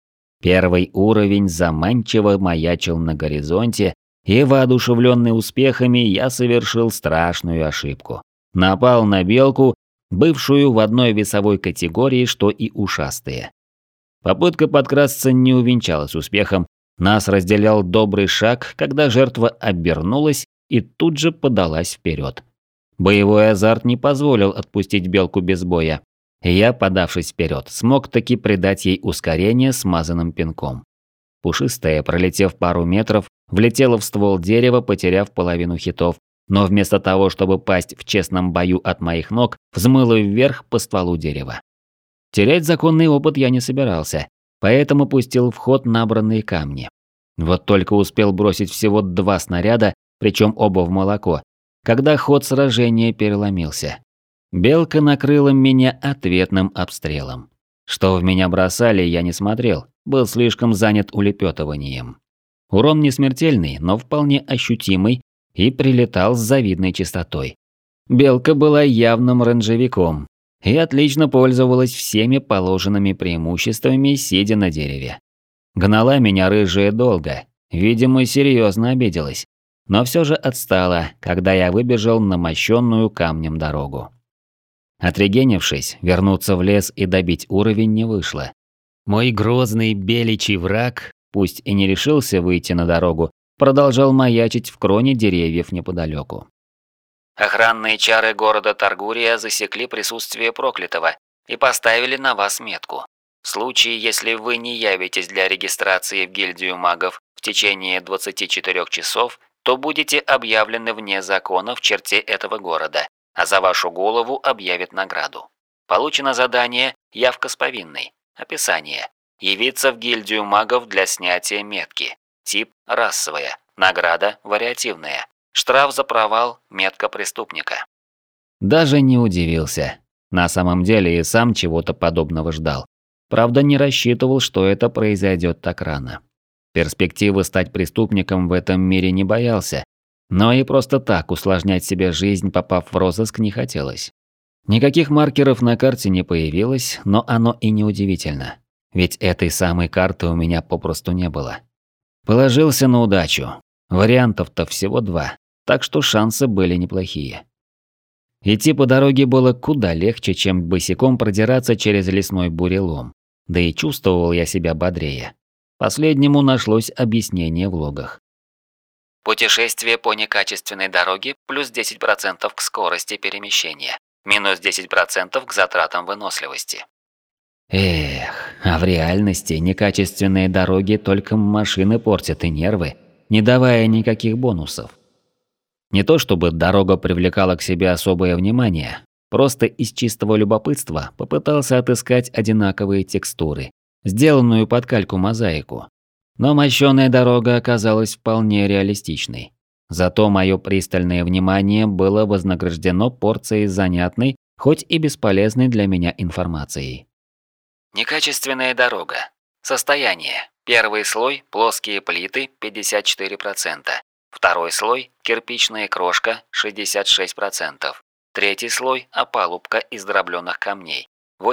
1-й уровень заманчиво маячил на горизонте, и, воодушевленный успехами, я совершил страшную ошибку. Напал на белку, бывшую в одной весовой категории, что и ушастые. Попытка подкрасться не увенчалась успехом. Нас разделял добрый шаг, когда жертва обернулась и тут же подалась вперед. Боевой азарт не позволил отпустить белку без боя. И я, подавшись вперед, смог таки придать ей ускорение смазанным пинком. Пушистая, пролетев пару метров, влетела в ствол дерева, потеряв половину хитов, но вместо того, чтобы пасть в честном бою от моих ног, взмыла вверх по стволу дерева. Терять законный опыт я не собирался, поэтому пустил в ход набранные камни. Вот только успел бросить всего 2 снаряда, причем оба в молоко, когда ход сражения переломился. Белка накрыла меня ответным обстрелом. Что в меня бросали, я не смотрел, был слишком занят улепетыванием. Урон не смертельный, но вполне ощутимый и прилетал с завидной частотой. Белка была явным рейнджевиком и отлично пользовалась всеми положенными преимуществами, сидя на дереве. Гнала меня рыжая долго, видимо, серьезно обиделась, но все же отстала, когда я выбежал на мощенную камнем дорогу. Отрегенившись, вернуться в лес и добить уровень не вышло. Мой грозный беличий враг, пусть и не решился выйти на дорогу, продолжал маячить в кроне деревьев неподалеку. Охранные чары города Таргурия засекли присутствие проклятого и поставили на вас метку. В случае, если вы не явитесь для регистрации в гильдию магов в течение 24 часов, то будете объявлены вне закона в черте этого города, а за вашу голову объявят награду. Получено задание «Явка с повинной». Описание. Явиться в гильдию магов для снятия метки. Тип – расовая. Награда – вариативная. Штраф за провал – метка преступника. Даже не удивился. На самом деле и сам чего-то подобного ждал. Правда, не рассчитывал, что это произойдет так рано. Перспективы стать преступником в этом мире не боялся, но и просто так усложнять себе жизнь, попав в розыск, не хотелось. Никаких маркеров на карте не появилось, но оно и не удивительно. Ведь этой самой карты у меня попросту не было. Положился на удачу. Вариантов-то всего 2, так что шансы были неплохие. Идти по дороге было куда легче, чем босиком продираться через лесной бурелом. Да и чувствовал я себя бодрее. Последнему нашлось объяснение в логах. Путешествие по некачественной дороге плюс 10% к скорости перемещения, минус 10% к затратам выносливости. Эх, а в реальности некачественные дороги только машины портят и нервы, не давая никаких бонусов. Не то чтобы дорога привлекала к себе особое внимание, просто из чистого любопытства попытался отыскать одинаковые текстуры, сделанную под кальку-мозаику. Но мощёная дорога оказалась вполне реалистичной. Зато мое пристальное внимание было вознаграждено порцией занятной, хоть и бесполезной для меня информацией. Некачественная дорога. Состояние. Первый слой – плоские плиты 54%. Второй слой – кирпичная крошка 66%. Третий слой – опалубка из дроблённых камней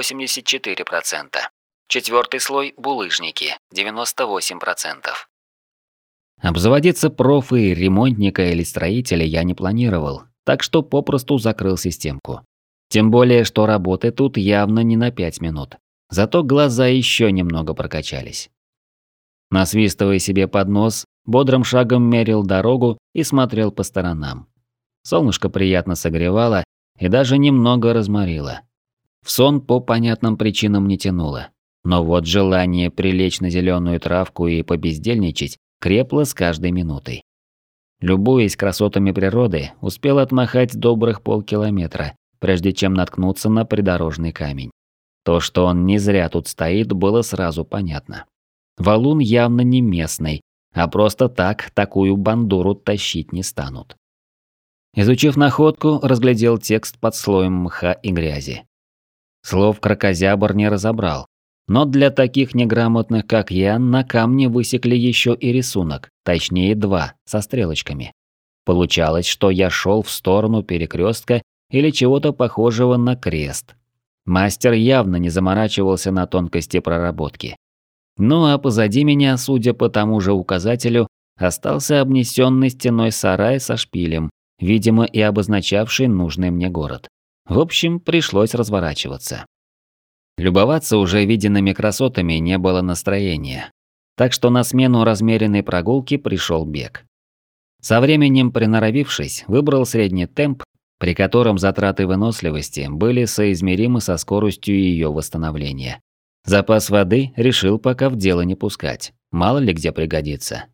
84%. Четвертый слой – булыжники 98%. Обзаводиться профой, ремонтника или строителя я не планировал, так что попросту закрыл системку. Тем более, что работы тут явно не на 5 минут. Зато глаза еще немного прокачались. Насвистывая себе под нос, бодрым шагом мерил дорогу и смотрел по сторонам. Солнышко приятно согревало и даже немного разморило. В сон по понятным причинам не тянуло. Но вот желание прилечь на зеленую травку и побездельничать крепло с каждой минутой. Любуясь красотами природы, успел отмахать добрых полкилометра, прежде чем наткнуться на придорожный камень. То, что он не зря тут стоит, было сразу понятно. Валун явно не местный, а просто так такую бандуру тащить не станут. Изучив находку, разглядел текст под слоем мха и грязи. Слов кракозябр не разобрал, но для таких неграмотных, как я, на камне высекли еще и рисунок, точнее 2, со стрелочками. Получалось, что я шел в сторону перекрестка или чего-то похожего на крест. Мастер явно не заморачивался на тонкости проработки. Ну а позади меня, судя по тому же указателю, остался обнесенный стеной сарай со шпилем, видимо и обозначавший нужный мне город. В общем, пришлось разворачиваться. Любоваться уже виденными красотами не было настроения, так что на смену размеренной прогулки пришел бег. Со временем, приноровившись, выбрал средний темп, при котором затраты выносливости были соизмеримы со скоростью ее восстановления. Запас воды решил пока в дело не пускать, мало ли где пригодится.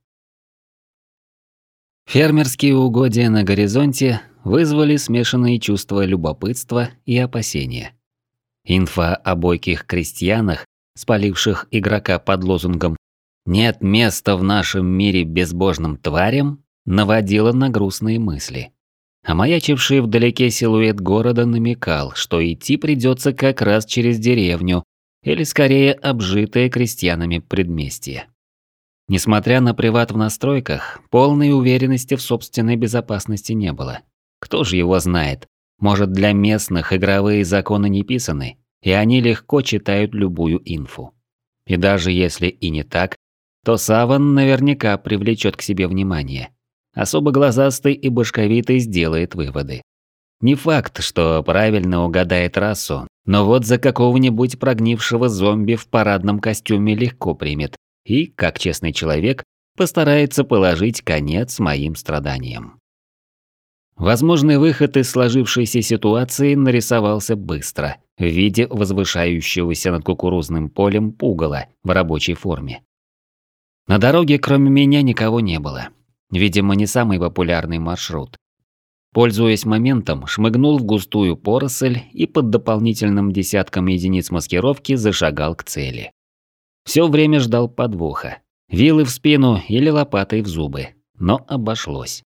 Фермерские угодья на горизонте вызвали смешанные чувства любопытства и опасения. Инфа о бойких крестьянах, спаливших игрока под лозунгом «Нет места в нашем мире безбожным тварям», наводила на грустные мысли. А маячивший вдалеке силуэт города намекал, что идти придется как раз через деревню, или скорее обжитое крестьянами предместье. Несмотря на приват в настройках, полной уверенности в собственной безопасности не было. Кто же его знает? Может, для местных игровые законы не писаны, и они легко читают любую инфу. И даже если и не так, то Саван наверняка привлечет к себе внимание. Особо глазастый и башковитый сделает выводы. Не факт, что правильно угадает расу, но вот за какого-нибудь прогнившего зомби в парадном костюме легко примет и, как честный человек, постарается положить конец моим страданиям. Возможный выход из сложившейся ситуации нарисовался быстро, в виде возвышающегося над кукурузным полем пугала в рабочей форме. На дороге кроме меня никого не было. Видимо, не самый популярный маршрут. Пользуясь моментом, шмыгнул в густую поросль и под дополнительным десятком единиц маскировки зашагал к цели. Все время ждал подвоха. Вилы в спину или лопатой в зубы. Но обошлось.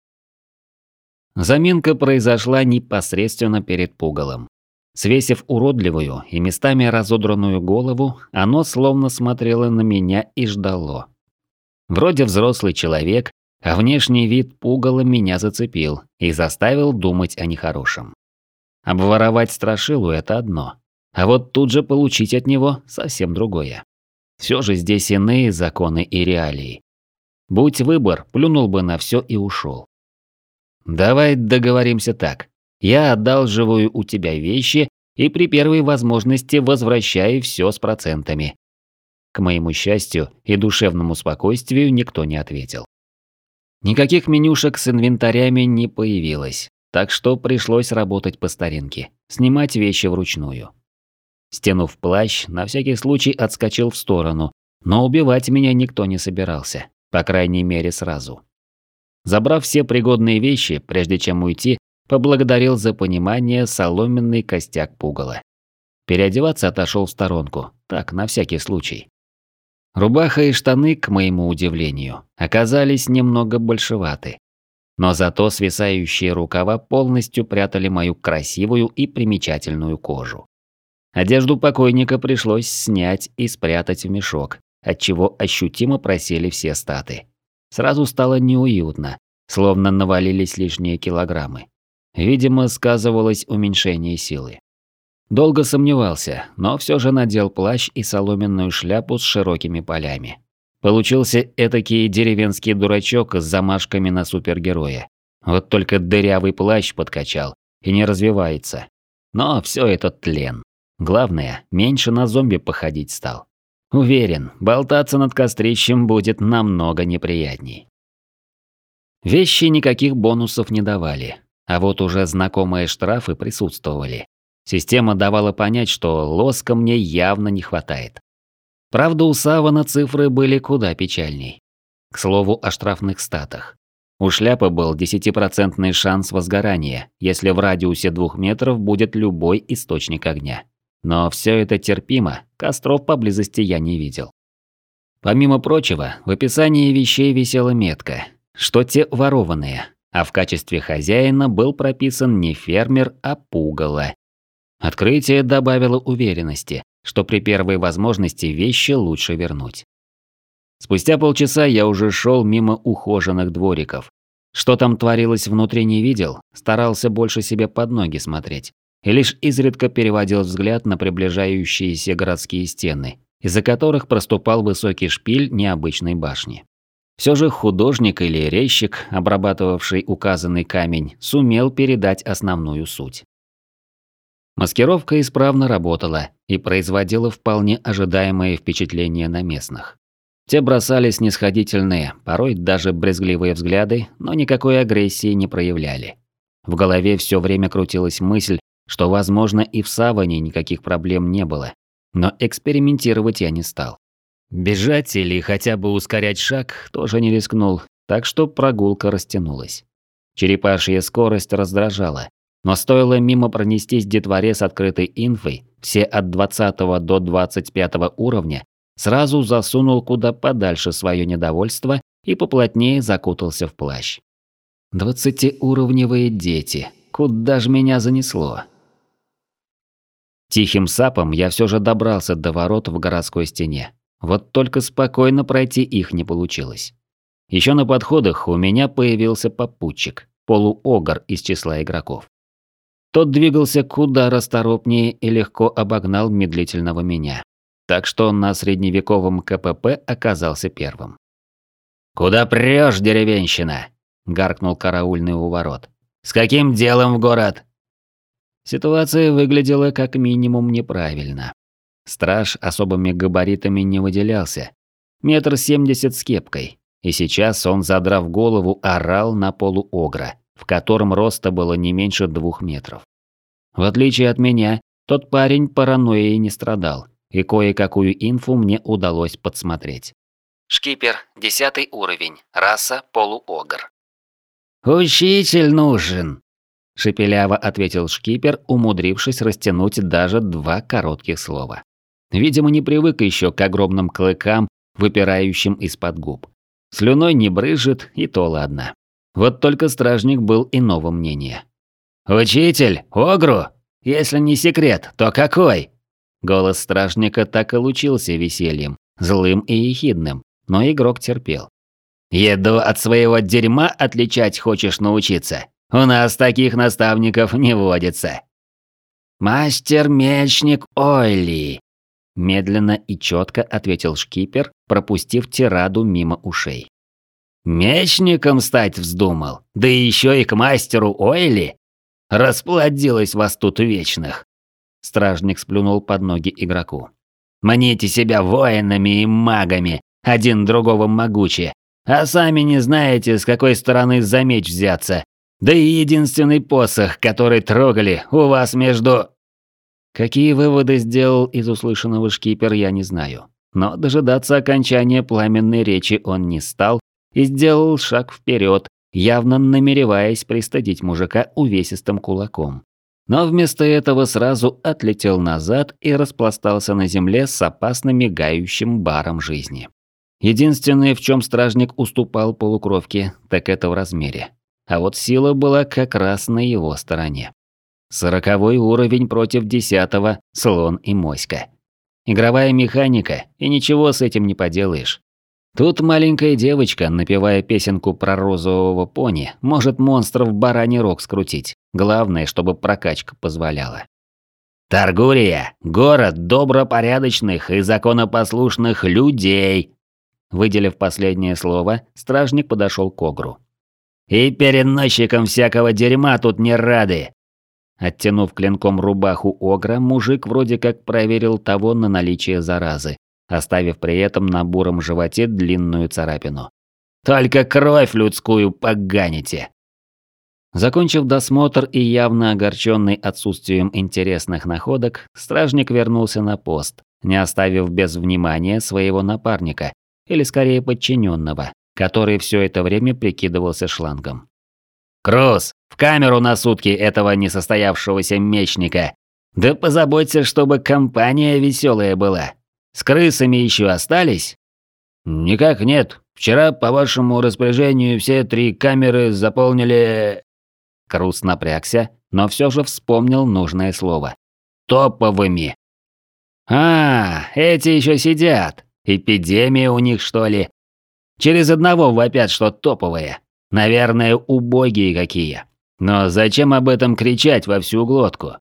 Заминка произошла непосредственно перед пугалом. Свесив уродливую и местами разодранную голову, оно словно смотрело на меня и ждало. Вроде взрослый человек, а внешний вид пугала меня зацепил и заставил думать о нехорошем. Обворовать страшилу – это одно, а вот тут же получить от него совсем другое. Все же здесь иные законы и реалии. Будь выбор, плюнул бы на все и ушел. Давай договоримся так. Я одалживаю у тебя вещи и при первой возможности возвращаю все с процентами. К моему счастью и душевному спокойствию никто не ответил. Никаких менюшек с инвентарями не появилось, так что пришлось работать по старинке, снимать вещи вручную. Стянув плащ, на всякий случай отскочил в сторону, но убивать меня никто не собирался, по крайней мере сразу. Забрав все пригодные вещи, прежде чем уйти, поблагодарил за понимание соломенный костяк пугала. Переодеваться отошел в сторонку, так, на всякий случай. Рубаха и штаны, к моему удивлению, оказались немного большеваты. Но зато свисающие рукава полностью прятали мою красивую и примечательную кожу. Одежду покойника пришлось снять и спрятать в мешок, отчего ощутимо просели все статы. Сразу стало неуютно, словно навалились лишние килограммы. Видимо, сказывалось уменьшение силы. Долго сомневался, но все же надел плащ и соломенную шляпу с широкими полями. Получился этакий деревенский дурачок с замашками на супергероя. Вот только дырявый плащ подкачал и не развивается. Но все это тлен. Главное, меньше на зомби походить стал. Уверен, болтаться над кострищем будет намного неприятней. Вещи никаких бонусов не давали, а вот уже знакомые штрафы присутствовали. Система давала понять, что лоска мне явно не хватает. Правда, у Савана цифры были куда печальней. К слову о штрафных статах. У шляпы был 10% шанс возгорания, если в радиусе 2 метров будет любой источник огня. Но все это терпимо, костров поблизости я не видел. Помимо прочего, в описании вещей висела метка, что те ворованные, а в качестве хозяина был прописан не фермер, а пугало. Открытие добавило уверенности, что при первой возможности вещи лучше вернуть. Спустя полчаса я уже шел мимо ухоженных двориков. Что там творилось внутри не видел, старался больше себе под ноги смотреть. И лишь изредка переводил взгляд на приближающиеся городские стены, из-за которых проступал высокий шпиль необычной башни. Все же художник или резчик, обрабатывавший указанный камень, сумел передать основную суть. Маскировка исправно работала и производила вполне ожидаемое впечатление на местных. Те бросали снисходительные, порой даже брезгливые взгляды, но никакой агрессии не проявляли. В голове все время крутилась мысль, что, возможно, и в Саване никаких проблем не было, но экспериментировать я не стал. Бежать или хотя бы ускорять шаг тоже не рискнул, так что прогулка растянулась. Черепашья скорость раздражала, но стоило мимо пронестись детворе с открытой инфой, все от 20 до 25 уровня, сразу засунул куда подальше свое недовольство и поплотнее закутался в плащ. 20-уровневые дети, куда ж меня занесло? Тихим сапом я все же добрался до ворот в городской стене. Вот только спокойно пройти их не получилось. Еще на подходах у меня появился попутчик, полуогр из числа игроков. Тот двигался куда расторопнее и легко обогнал медлительного меня. Так что он на средневековом КПП оказался первым. «Куда прёшь, деревенщина?» – гаркнул караульный у ворот. «С каким делом в город?» Ситуация выглядела как минимум неправильно. Страж особыми габаритами не выделялся. 1,70 м с кепкой. И сейчас он, задрав голову, орал на полуогра, в котором роста было не меньше 2 метров. В отличие от меня, тот парень паранойей не страдал, и кое-какую инфу мне удалось подсмотреть. Шкипер, 10 уровень, раса полуогр. «Учитель нужен!» – шепеляво ответил шкипер, умудрившись растянуть даже 2 коротких слова. Видимо, не привык еще к огромным клыкам, выпирающим из-под губ. Слюной не брызжет, и то ладно. Вот только стражник был иного мнения. «Учитель, огру? Если не секрет, то какой?» Голос стражника так и лучился весельем, злым и ехидным, но игрок терпел. «Еду от своего дерьма отличать хочешь научиться? У нас таких наставников не водится». «Мастер-мечник Ойли», – медленно и четко ответил шкипер, пропустив тираду мимо ушей. «Мечником стать вздумал? Да еще и к мастеру Ойли? Расплодилось вас тут вечных!» Стражник сплюнул под ноги игроку. «Мните себя воинами и магами, один другого могуче, а сами не знаете, с какой стороны за меч взяться. Да и единственный посох, который трогали, у вас между...» Какие выводы сделал из услышанного шкипер, я не знаю. Но дожидаться окончания пламенной речи он не стал и сделал шаг вперед, явно намереваясь пристыдить мужика увесистым кулаком. Но вместо этого сразу отлетел назад и распластался на земле с опасно мигающим баром жизни. Единственное, в чем стражник уступал полукровке, так это в размере. А вот сила была как раз на его стороне. 40-й уровень против 10-го – слон и моська. Игровая механика, и ничего с этим не поделаешь. Тут маленькая девочка, напевая песенку про розового пони, может монстров в бараний рог скрутить. Главное, чтобы прокачка позволяла. «Таргурия – город добропорядочных и законопослушных людей!» Выделив последнее слово, стражник подошел к Огру. «И переносчикам всякого дерьма тут не рады!» Оттянув клинком рубаху Огра, мужик вроде как проверил того на наличие заразы, оставив при этом на буром животе длинную царапину. «Только кровь людскую поганите!» Закончив досмотр и явно огорченный отсутствием интересных находок, стражник вернулся на пост, не оставив без внимания своего напарника, или скорее подчиненного, который все это время прикидывался шлангом. «Крус, в камеру на сутки этого несостоявшегося мечника! Да позаботься, чтобы компания веселая была! С крысами еще остались?» «Никак нет. Вчера, по вашему распоряжению, все 3 камеры заполнили...» Крус напрягся, но все же вспомнил нужное слово. «Топовыми». «А, эти еще сидят. Эпидемия у них, что ли? Через одного вопят, что топовые. Наверное, убогие какие. Но зачем об этом кричать во всю глотку?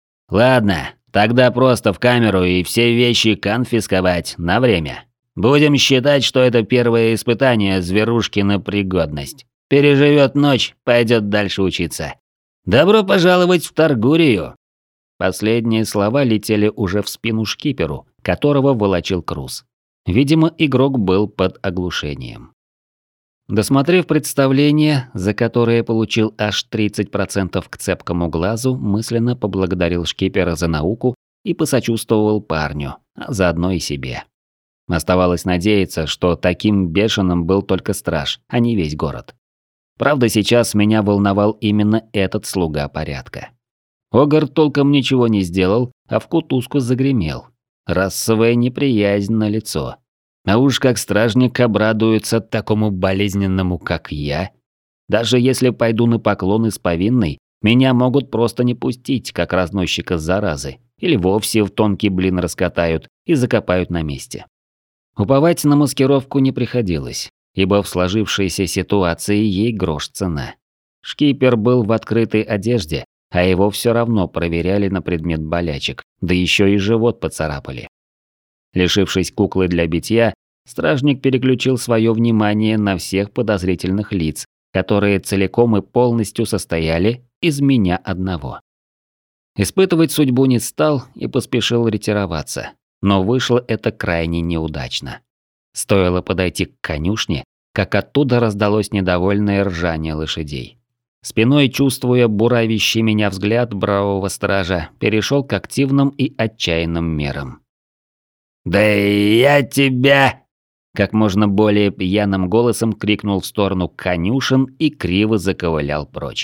Ладно, тогда просто в камеру и все вещи конфисковать на время. Будем считать, что это первое испытание зверушки на пригодность. Переживет ночь, пойдет дальше учиться. Добро пожаловать в Таргурию!» Последние слова летели уже в спину шкиперу, которого волочил Крус. Видимо, игрок был под оглушением. Досмотрев представление, за которое получил аж 30% к цепкому глазу, мысленно поблагодарил шкипера за науку и посочувствовал парню, а заодно и себе. Оставалось надеяться, что таким бешеным был только страж, а не весь город. Правда, сейчас меня волновал именно этот слуга порядка. Огр толком ничего не сделал, а в кутузку загремел. Расовая неприязнь на лицо. А уж как стражник обрадуется такому болезненному, как я. Даже если пойду на поклоны с повинной, меня могут просто не пустить, как разносчика заразы, или вовсе в тонкий блин раскатают и закопают на месте. Уповать на маскировку не приходилось, ибо в сложившейся ситуации ей грош цена. Шкипер был в открытой одежде, а его все равно проверяли на предмет болячек, да еще и живот поцарапали. Лишившись куклы для битья, стражник переключил свое внимание на всех подозрительных лиц, которые целиком и полностью состояли из меня одного. Испытывать судьбу не стал и поспешил ретироваться, но вышло это крайне неудачно. Стоило подойти к конюшне, как оттуда раздалось недовольное ржание лошадей. Спиной, чувствуя буравящий меня взгляд бравого стража, перешел к активным и отчаянным мерам. «Да я тебя!» Как можно более пьяным голосом крикнул в сторону конюшен и криво заковылял прочь.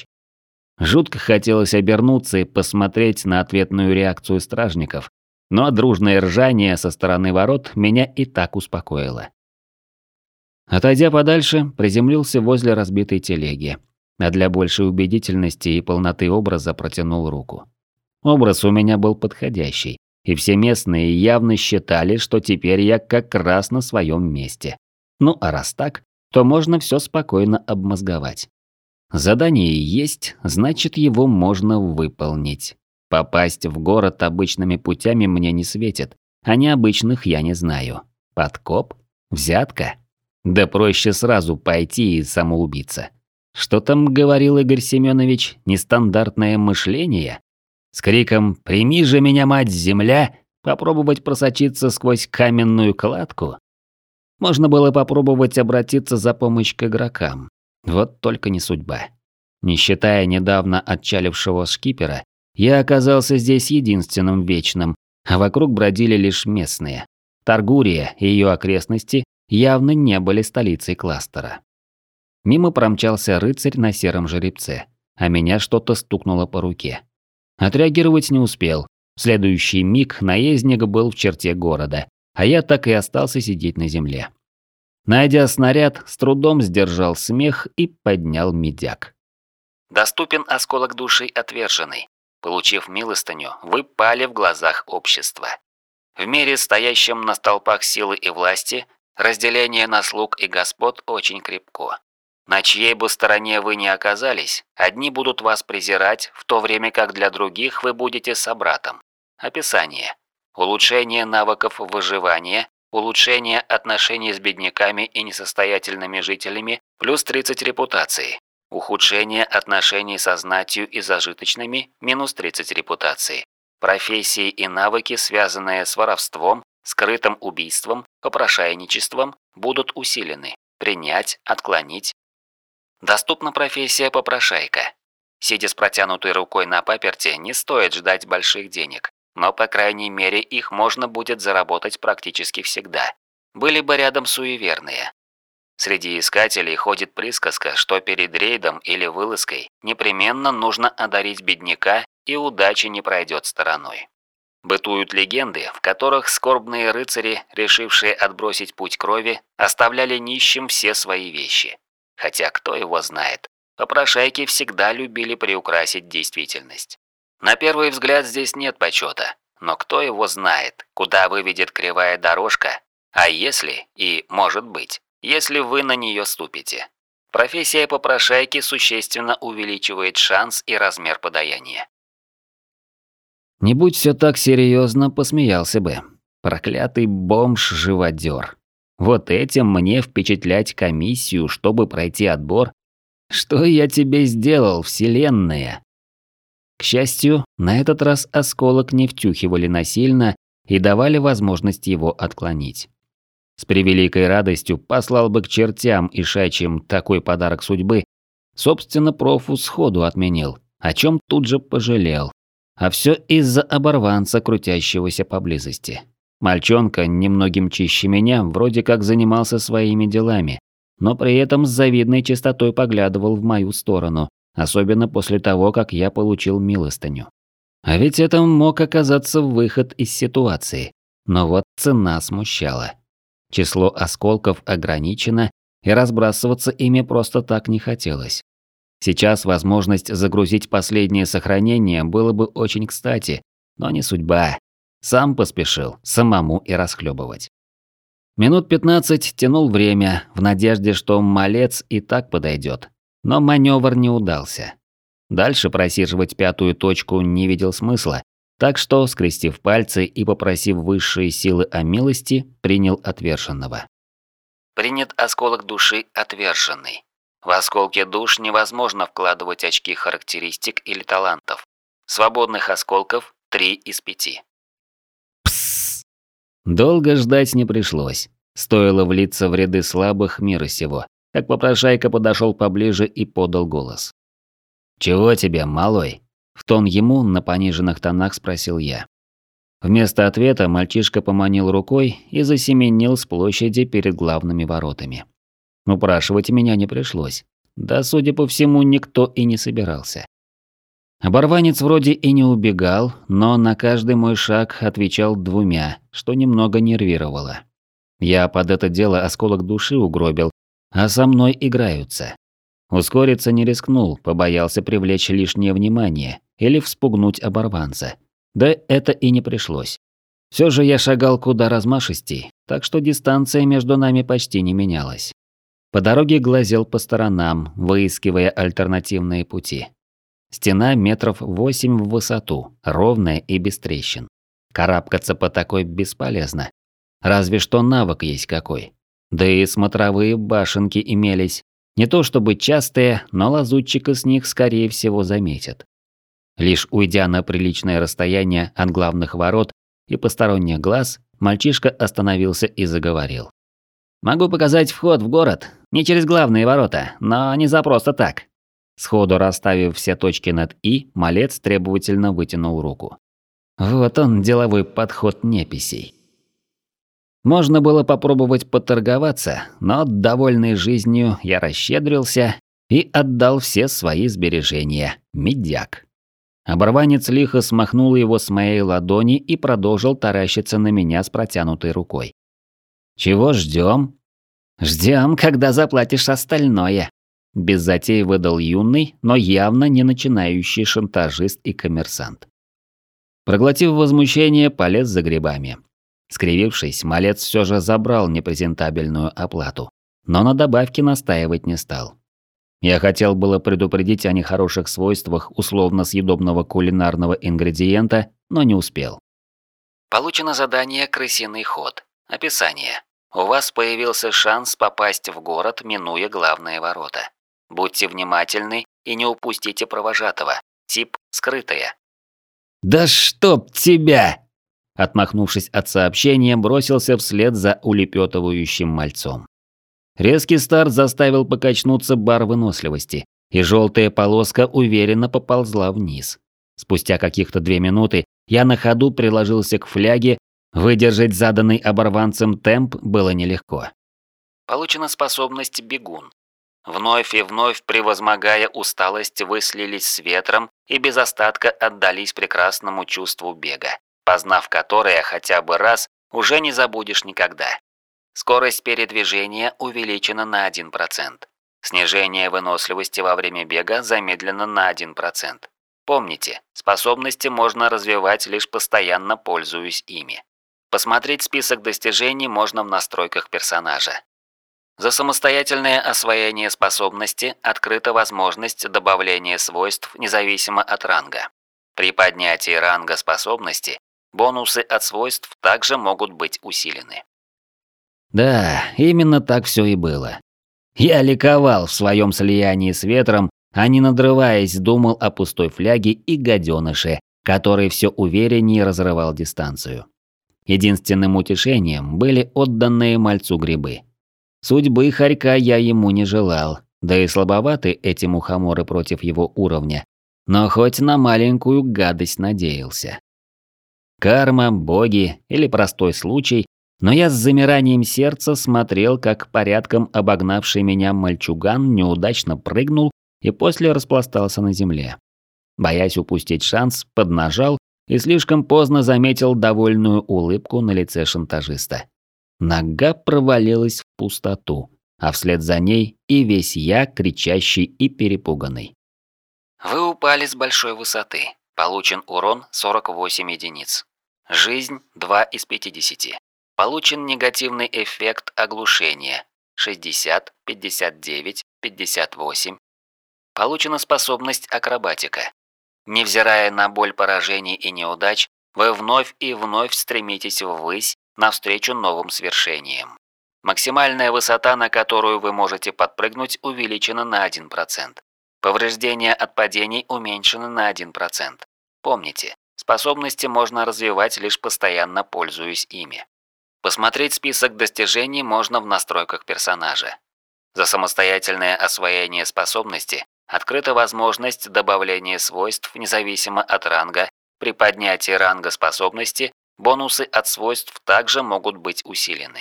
Жутко хотелось обернуться и посмотреть на ответную реакцию стражников, но дружное ржание со стороны ворот меня и так успокоило. Отойдя подальше, приземлился возле разбитой телеги, а для большей убедительности и полноты образа протянул руку. Образ у меня был подходящий, и все местные явно считали, что теперь я как раз на своем месте. Ну а раз так, то можно все спокойно обмозговать. Задание есть, значит его можно выполнить. Попасть в город обычными путями мне не светит, а необычных я не знаю. Подкоп? Взятка? Да проще сразу пойти и самоубиться. Что там говорил Игорь Семенович? Нестандартное мышление? С криком «Прими же меня, мать земля!» попробовать просочиться сквозь каменную кладку? Можно было попробовать обратиться за помощью к игрокам. Вот только не судьба. Не считая недавно отчалившего шкипера, я оказался здесь единственным вечным, а вокруг бродили лишь местные. Таргурия и ее окрестности явно не были столицей кластера. Мимо промчался рыцарь на сером жеребце, а меня что-то стукнуло по руке. Отреагировать не успел. В следующий миг наездник был в черте города, а я так и остался сидеть на земле. Найдя снаряд, с трудом сдержал смех и поднял медяк. Доступен осколок души отверженный. Получив милостыню, вы пали в глазах общества. В мире, стоящем на столпах силы и власти, разделение на слуг и господ очень крепко. На чьей бы стороне вы ни оказались, одни будут вас презирать, в то время как для других вы будете собратом. Описание. Улучшение навыков выживания, улучшение отношений с бедняками и несостоятельными жителями, плюс 30 репутации. Ухудшение отношений со знатью и зажиточными, минус 30 репутации. Профессии и навыки, связанные с воровством, скрытым убийством, попрошайничеством, будут усилены. Принять, отклонить. Доступна профессия попрошайка. Сидя с протянутой рукой на паперти, не стоит ждать больших денег, но, по крайней мере, их можно будет заработать практически всегда. Были бы рядом суеверные. Среди искателей ходит присказка, что перед рейдом или вылазкой непременно нужно одарить бедняка, и удача не пройдет стороной. Бытуют легенды, в которых скорбные рыцари, решившие отбросить путь крови, оставляли нищим все свои вещи. Хотя кто его знает, попрошайки всегда любили приукрасить действительность. На первый взгляд здесь нет почета, но кто его знает, куда выведет кривая дорожка, а если, и может быть, если вы на нее ступите. Профессия попрошайки существенно увеличивает шанс и размер подаяния. Не будь все так серьезно, посмеялся бы. Проклятый бомж-живодер. Вот этим мне впечатлять комиссию, чтобы пройти отбор? Что я тебе сделал, вселенная? К счастью, на этот раз осколок не втюхивали насильно и давали возможность его отклонить. С превеликой радостью послал бы к чертям ишачьим такой подарок судьбы. Собственно, профу сходу отменил, о чем тут же пожалел. А все из-за оборванца, крутящегося поблизости. Мальчонка, немногим чище меня, вроде как занимался своими делами, но при этом с завидной чистотой поглядывал в мою сторону, особенно после того, как я получил милостыню. А ведь это мог оказаться выход из ситуации, но вот цена смущала. Число осколков ограничено, и разбрасываться ими просто так не хотелось. Сейчас возможность загрузить последнее сохранение было бы очень кстати, но не судьба. Сам поспешил, самому и расхлебывать. Минут 15 тянул время, в надежде, что малец и так подойдет. Но маневр не удался. Дальше просиживать пятую точку не видел смысла, так что, скрестив пальцы и попросив высшие силы о милости, принял отверженного. Принят осколок души отверженный. В осколке душ невозможно вкладывать очки характеристик или талантов. Свободных осколков 3 из 5. Псс. Долго ждать не пришлось. Стоило влиться в ряды слабых мира сего, как попрошайка подошел поближе и подал голос. «Чего тебе, малой?» В тон ему на пониженных тонах спросил я. Вместо ответа мальчишка поманил рукой и засеменил с площади перед главными воротами. Упрашивать меня не пришлось. Да, судя по всему, никто и не собирался. Оборванец вроде и не убегал, но на каждый мой шаг отвечал двумя, что немного нервировало. Я под это дело осколок души угробил, а со мной играются. Ускориться не рискнул, побоялся привлечь лишнее внимание или вспугнуть оборванца. Да это и не пришлось. Все же я шагал куда размашистей, так что дистанция между нами почти не менялась. По дороге глазел по сторонам, выискивая альтернативные пути. Стена метров 8 в высоту, ровная и без трещин. Карабкаться по такой бесполезно. Разве что навык есть какой. Да и смотровые башенки имелись. Не то чтобы частые, но лазутчика с них, скорее всего, заметят. Лишь уйдя на приличное расстояние от главных ворот и посторонних глаз, мальчишка остановился и заговорил. «Могу показать вход в город, не через главные ворота, но не за просто так». Сходу расставив все точки над «и», малец требовательно вытянул руку. Вот он, деловой подход неписей. Можно было попробовать поторговаться, но, довольный жизнью, я расщедрился и отдал все свои сбережения. Медяк. Оборванец лихо смахнул его с моей ладони и продолжил таращиться на меня с протянутой рукой. «Чего ждем?» «Ждем, когда заплатишь остальное», – без затей выдал юный, но явно не начинающий шантажист и коммерсант. Проглотив возмущение, полез за грибами. Скривившись, малец все же забрал непрезентабельную оплату, но на добавке настаивать не стал. Я хотел было предупредить о нехороших свойствах условно-съедобного кулинарного ингредиента, но не успел. Получено задание «Крысиный ход». Описание. У вас появился шанс попасть в город, минуя главные ворота. Будьте внимательны и не упустите провожатого. Тип «Скрытая». «Да чтоб тебя!» Отмахнувшись от сообщения, бросился вслед за улепетывающим мальцом. Резкий старт заставил покачнуться бар выносливости, и желтая полоска уверенно поползла вниз. Спустя каких-то 2 минуты я на ходу приложился к фляге, выдержать заданный оборванцем темп было нелегко. Получена способность «Бегун». Вновь и вновь, превозмогая усталость, вы слились с ветром и без остатка отдались прекрасному чувству бега, познав которое хотя бы раз, уже не забудешь никогда. Скорость передвижения увеличена на 1%. Снижение выносливости во время бега замедлено на 1%. Помните, способности можно развивать лишь постоянно пользуясь ими. Посмотреть список достижений можно в настройках персонажа. За самостоятельное освоение способности открыта возможность добавления свойств независимо от ранга. При поднятии ранга способности бонусы от свойств также могут быть усилены. Да, именно так все и было. Я ликовал в своем слиянии с ветром, а не надрываясь думал о пустой фляге и гаденыше, который все увереннее разрывал дистанцию. Единственным утешением были отданные мальцу грибы. Судьбы хорька я ему не желал, да и слабоваты эти мухоморы против его уровня, но хоть на маленькую гадость надеялся. Карма, боги или простой случай, но я с замиранием сердца смотрел, как порядком обогнавший меня мальчуган неудачно прыгнул и после распластался на земле. Боясь упустить шанс, поднажал и слишком поздно заметил довольную улыбку на лице шантажиста. Нога провалилась в пустоту, а вслед за ней и весь я, кричащий и перепуганный. Вы упали с большой высоты. Получен урон 48 единиц. Жизнь 2 из 50. Получен негативный эффект оглушения 60, 59, 58. Получена способность акробатика. Невзирая на боль поражений и неудач, вы вновь и вновь стремитесь ввысь навстречу новым свершениям. Максимальная высота, на которую вы можете подпрыгнуть, увеличена на 1%. Повреждения от падений уменьшены на 1%. Помните, способности можно развивать лишь постоянно пользуясь ими. Посмотреть список достижений можно в настройках персонажа. За самостоятельное освоение способности открыта возможность добавления свойств независимо от ранга. При поднятии ранга способности бонусы от свойств также могут быть усилены.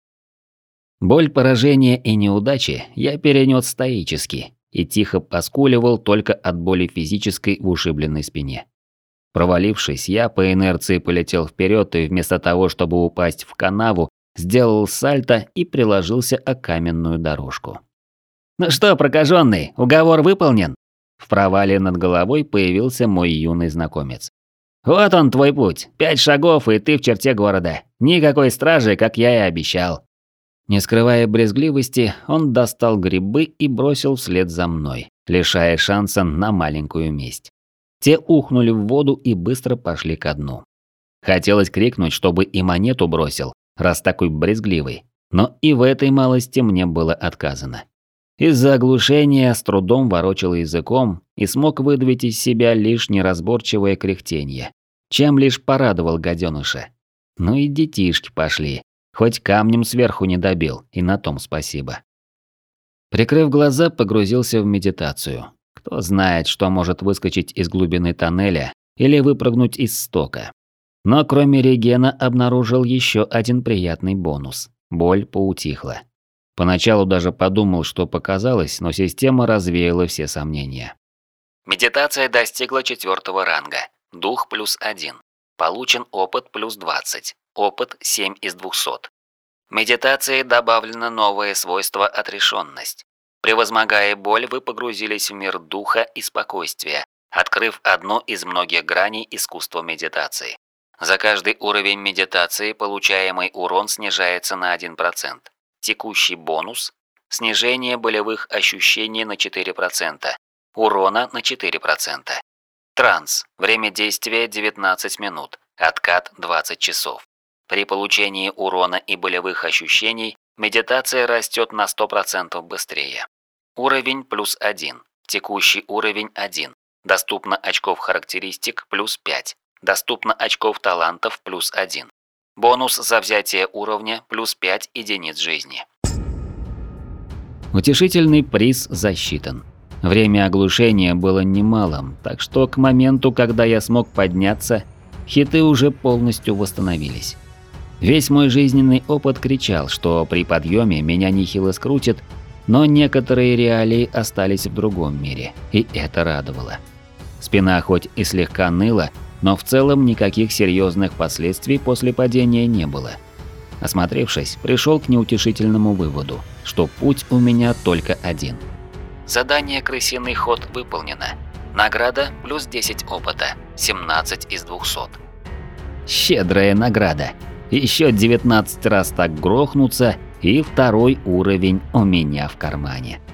Боль поражения и неудачи я перенес стоически и тихо поскуливал только от боли физической в ушибленной спине. Провалившись, я по инерции полетел вперед и вместо того, чтобы упасть в канаву, сделал сальто и приложился о каменную дорожку. «Ну что, прокаженный, уговор выполнен?» В провале над головой появился мой юный знакомец. «Вот он твой путь, 5 шагов и ты в черте города. Никакой стражи, как я и обещал». Не скрывая брезгливости, он достал грибы и бросил вслед за мной, лишая шанса на маленькую месть. Те ухнули в воду и быстро пошли ко дну. Хотелось крикнуть, чтобы и монету бросил, раз такой брезгливый, но и в этой малости мне было отказано. Из-за оглушения с трудом ворочал языком и смог выдавить из себя лишь неразборчивое кряхтенье, чем лишь порадовал гаденыша. Ну и детишки пошли, хоть камнем сверху не добил, и на том спасибо. Прикрыв глаза, погрузился в медитацию. Кто знает, что может выскочить из глубины тоннеля или выпрыгнуть из стока. Но кроме регена обнаружил еще один приятный бонус. Боль поутихла. Поначалу даже подумал, что показалось, но система развеяла все сомнения. Медитация достигла 4-го ранга. Дух +1. Получен опыт +20. Опыт 7 из 200. Медитации добавлено новое свойство отрешенность. Превозмогая боль, вы погрузились в мир духа и спокойствия, открыв одну из многих граней искусства медитации. За каждый уровень медитации получаемый урон снижается на 1%. Текущий бонус – снижение болевых ощущений на 4%, урона на 4%. Транс. Время действия 19 минут, откат 20 часов. При получении урона и болевых ощущений медитация растет на 100% быстрее. Уровень +1. Текущий уровень 1. Доступно очков характеристик +5. Доступно очков талантов +1. Бонус за взятие уровня +5 единиц жизни. Утешительный приз засчитан. Время оглушения было немалым, так что к моменту, когда я смог подняться, хиты уже полностью восстановились. Весь мой жизненный опыт кричал, что при подъеме меня нехило скрутит, но некоторые реалии остались в другом мире, и это радовало. Спина хоть и слегка ныла, но в целом никаких серьезных последствий после падения не было. Осмотревшись, пришел к неутешительному выводу, что путь у меня только один. Задание «Крысиный ход» выполнено. Награда +10 опыта, 17 из 200. Щедрая награда. Еще 19 раз так грохнуться, и 2-й уровень у меня в кармане.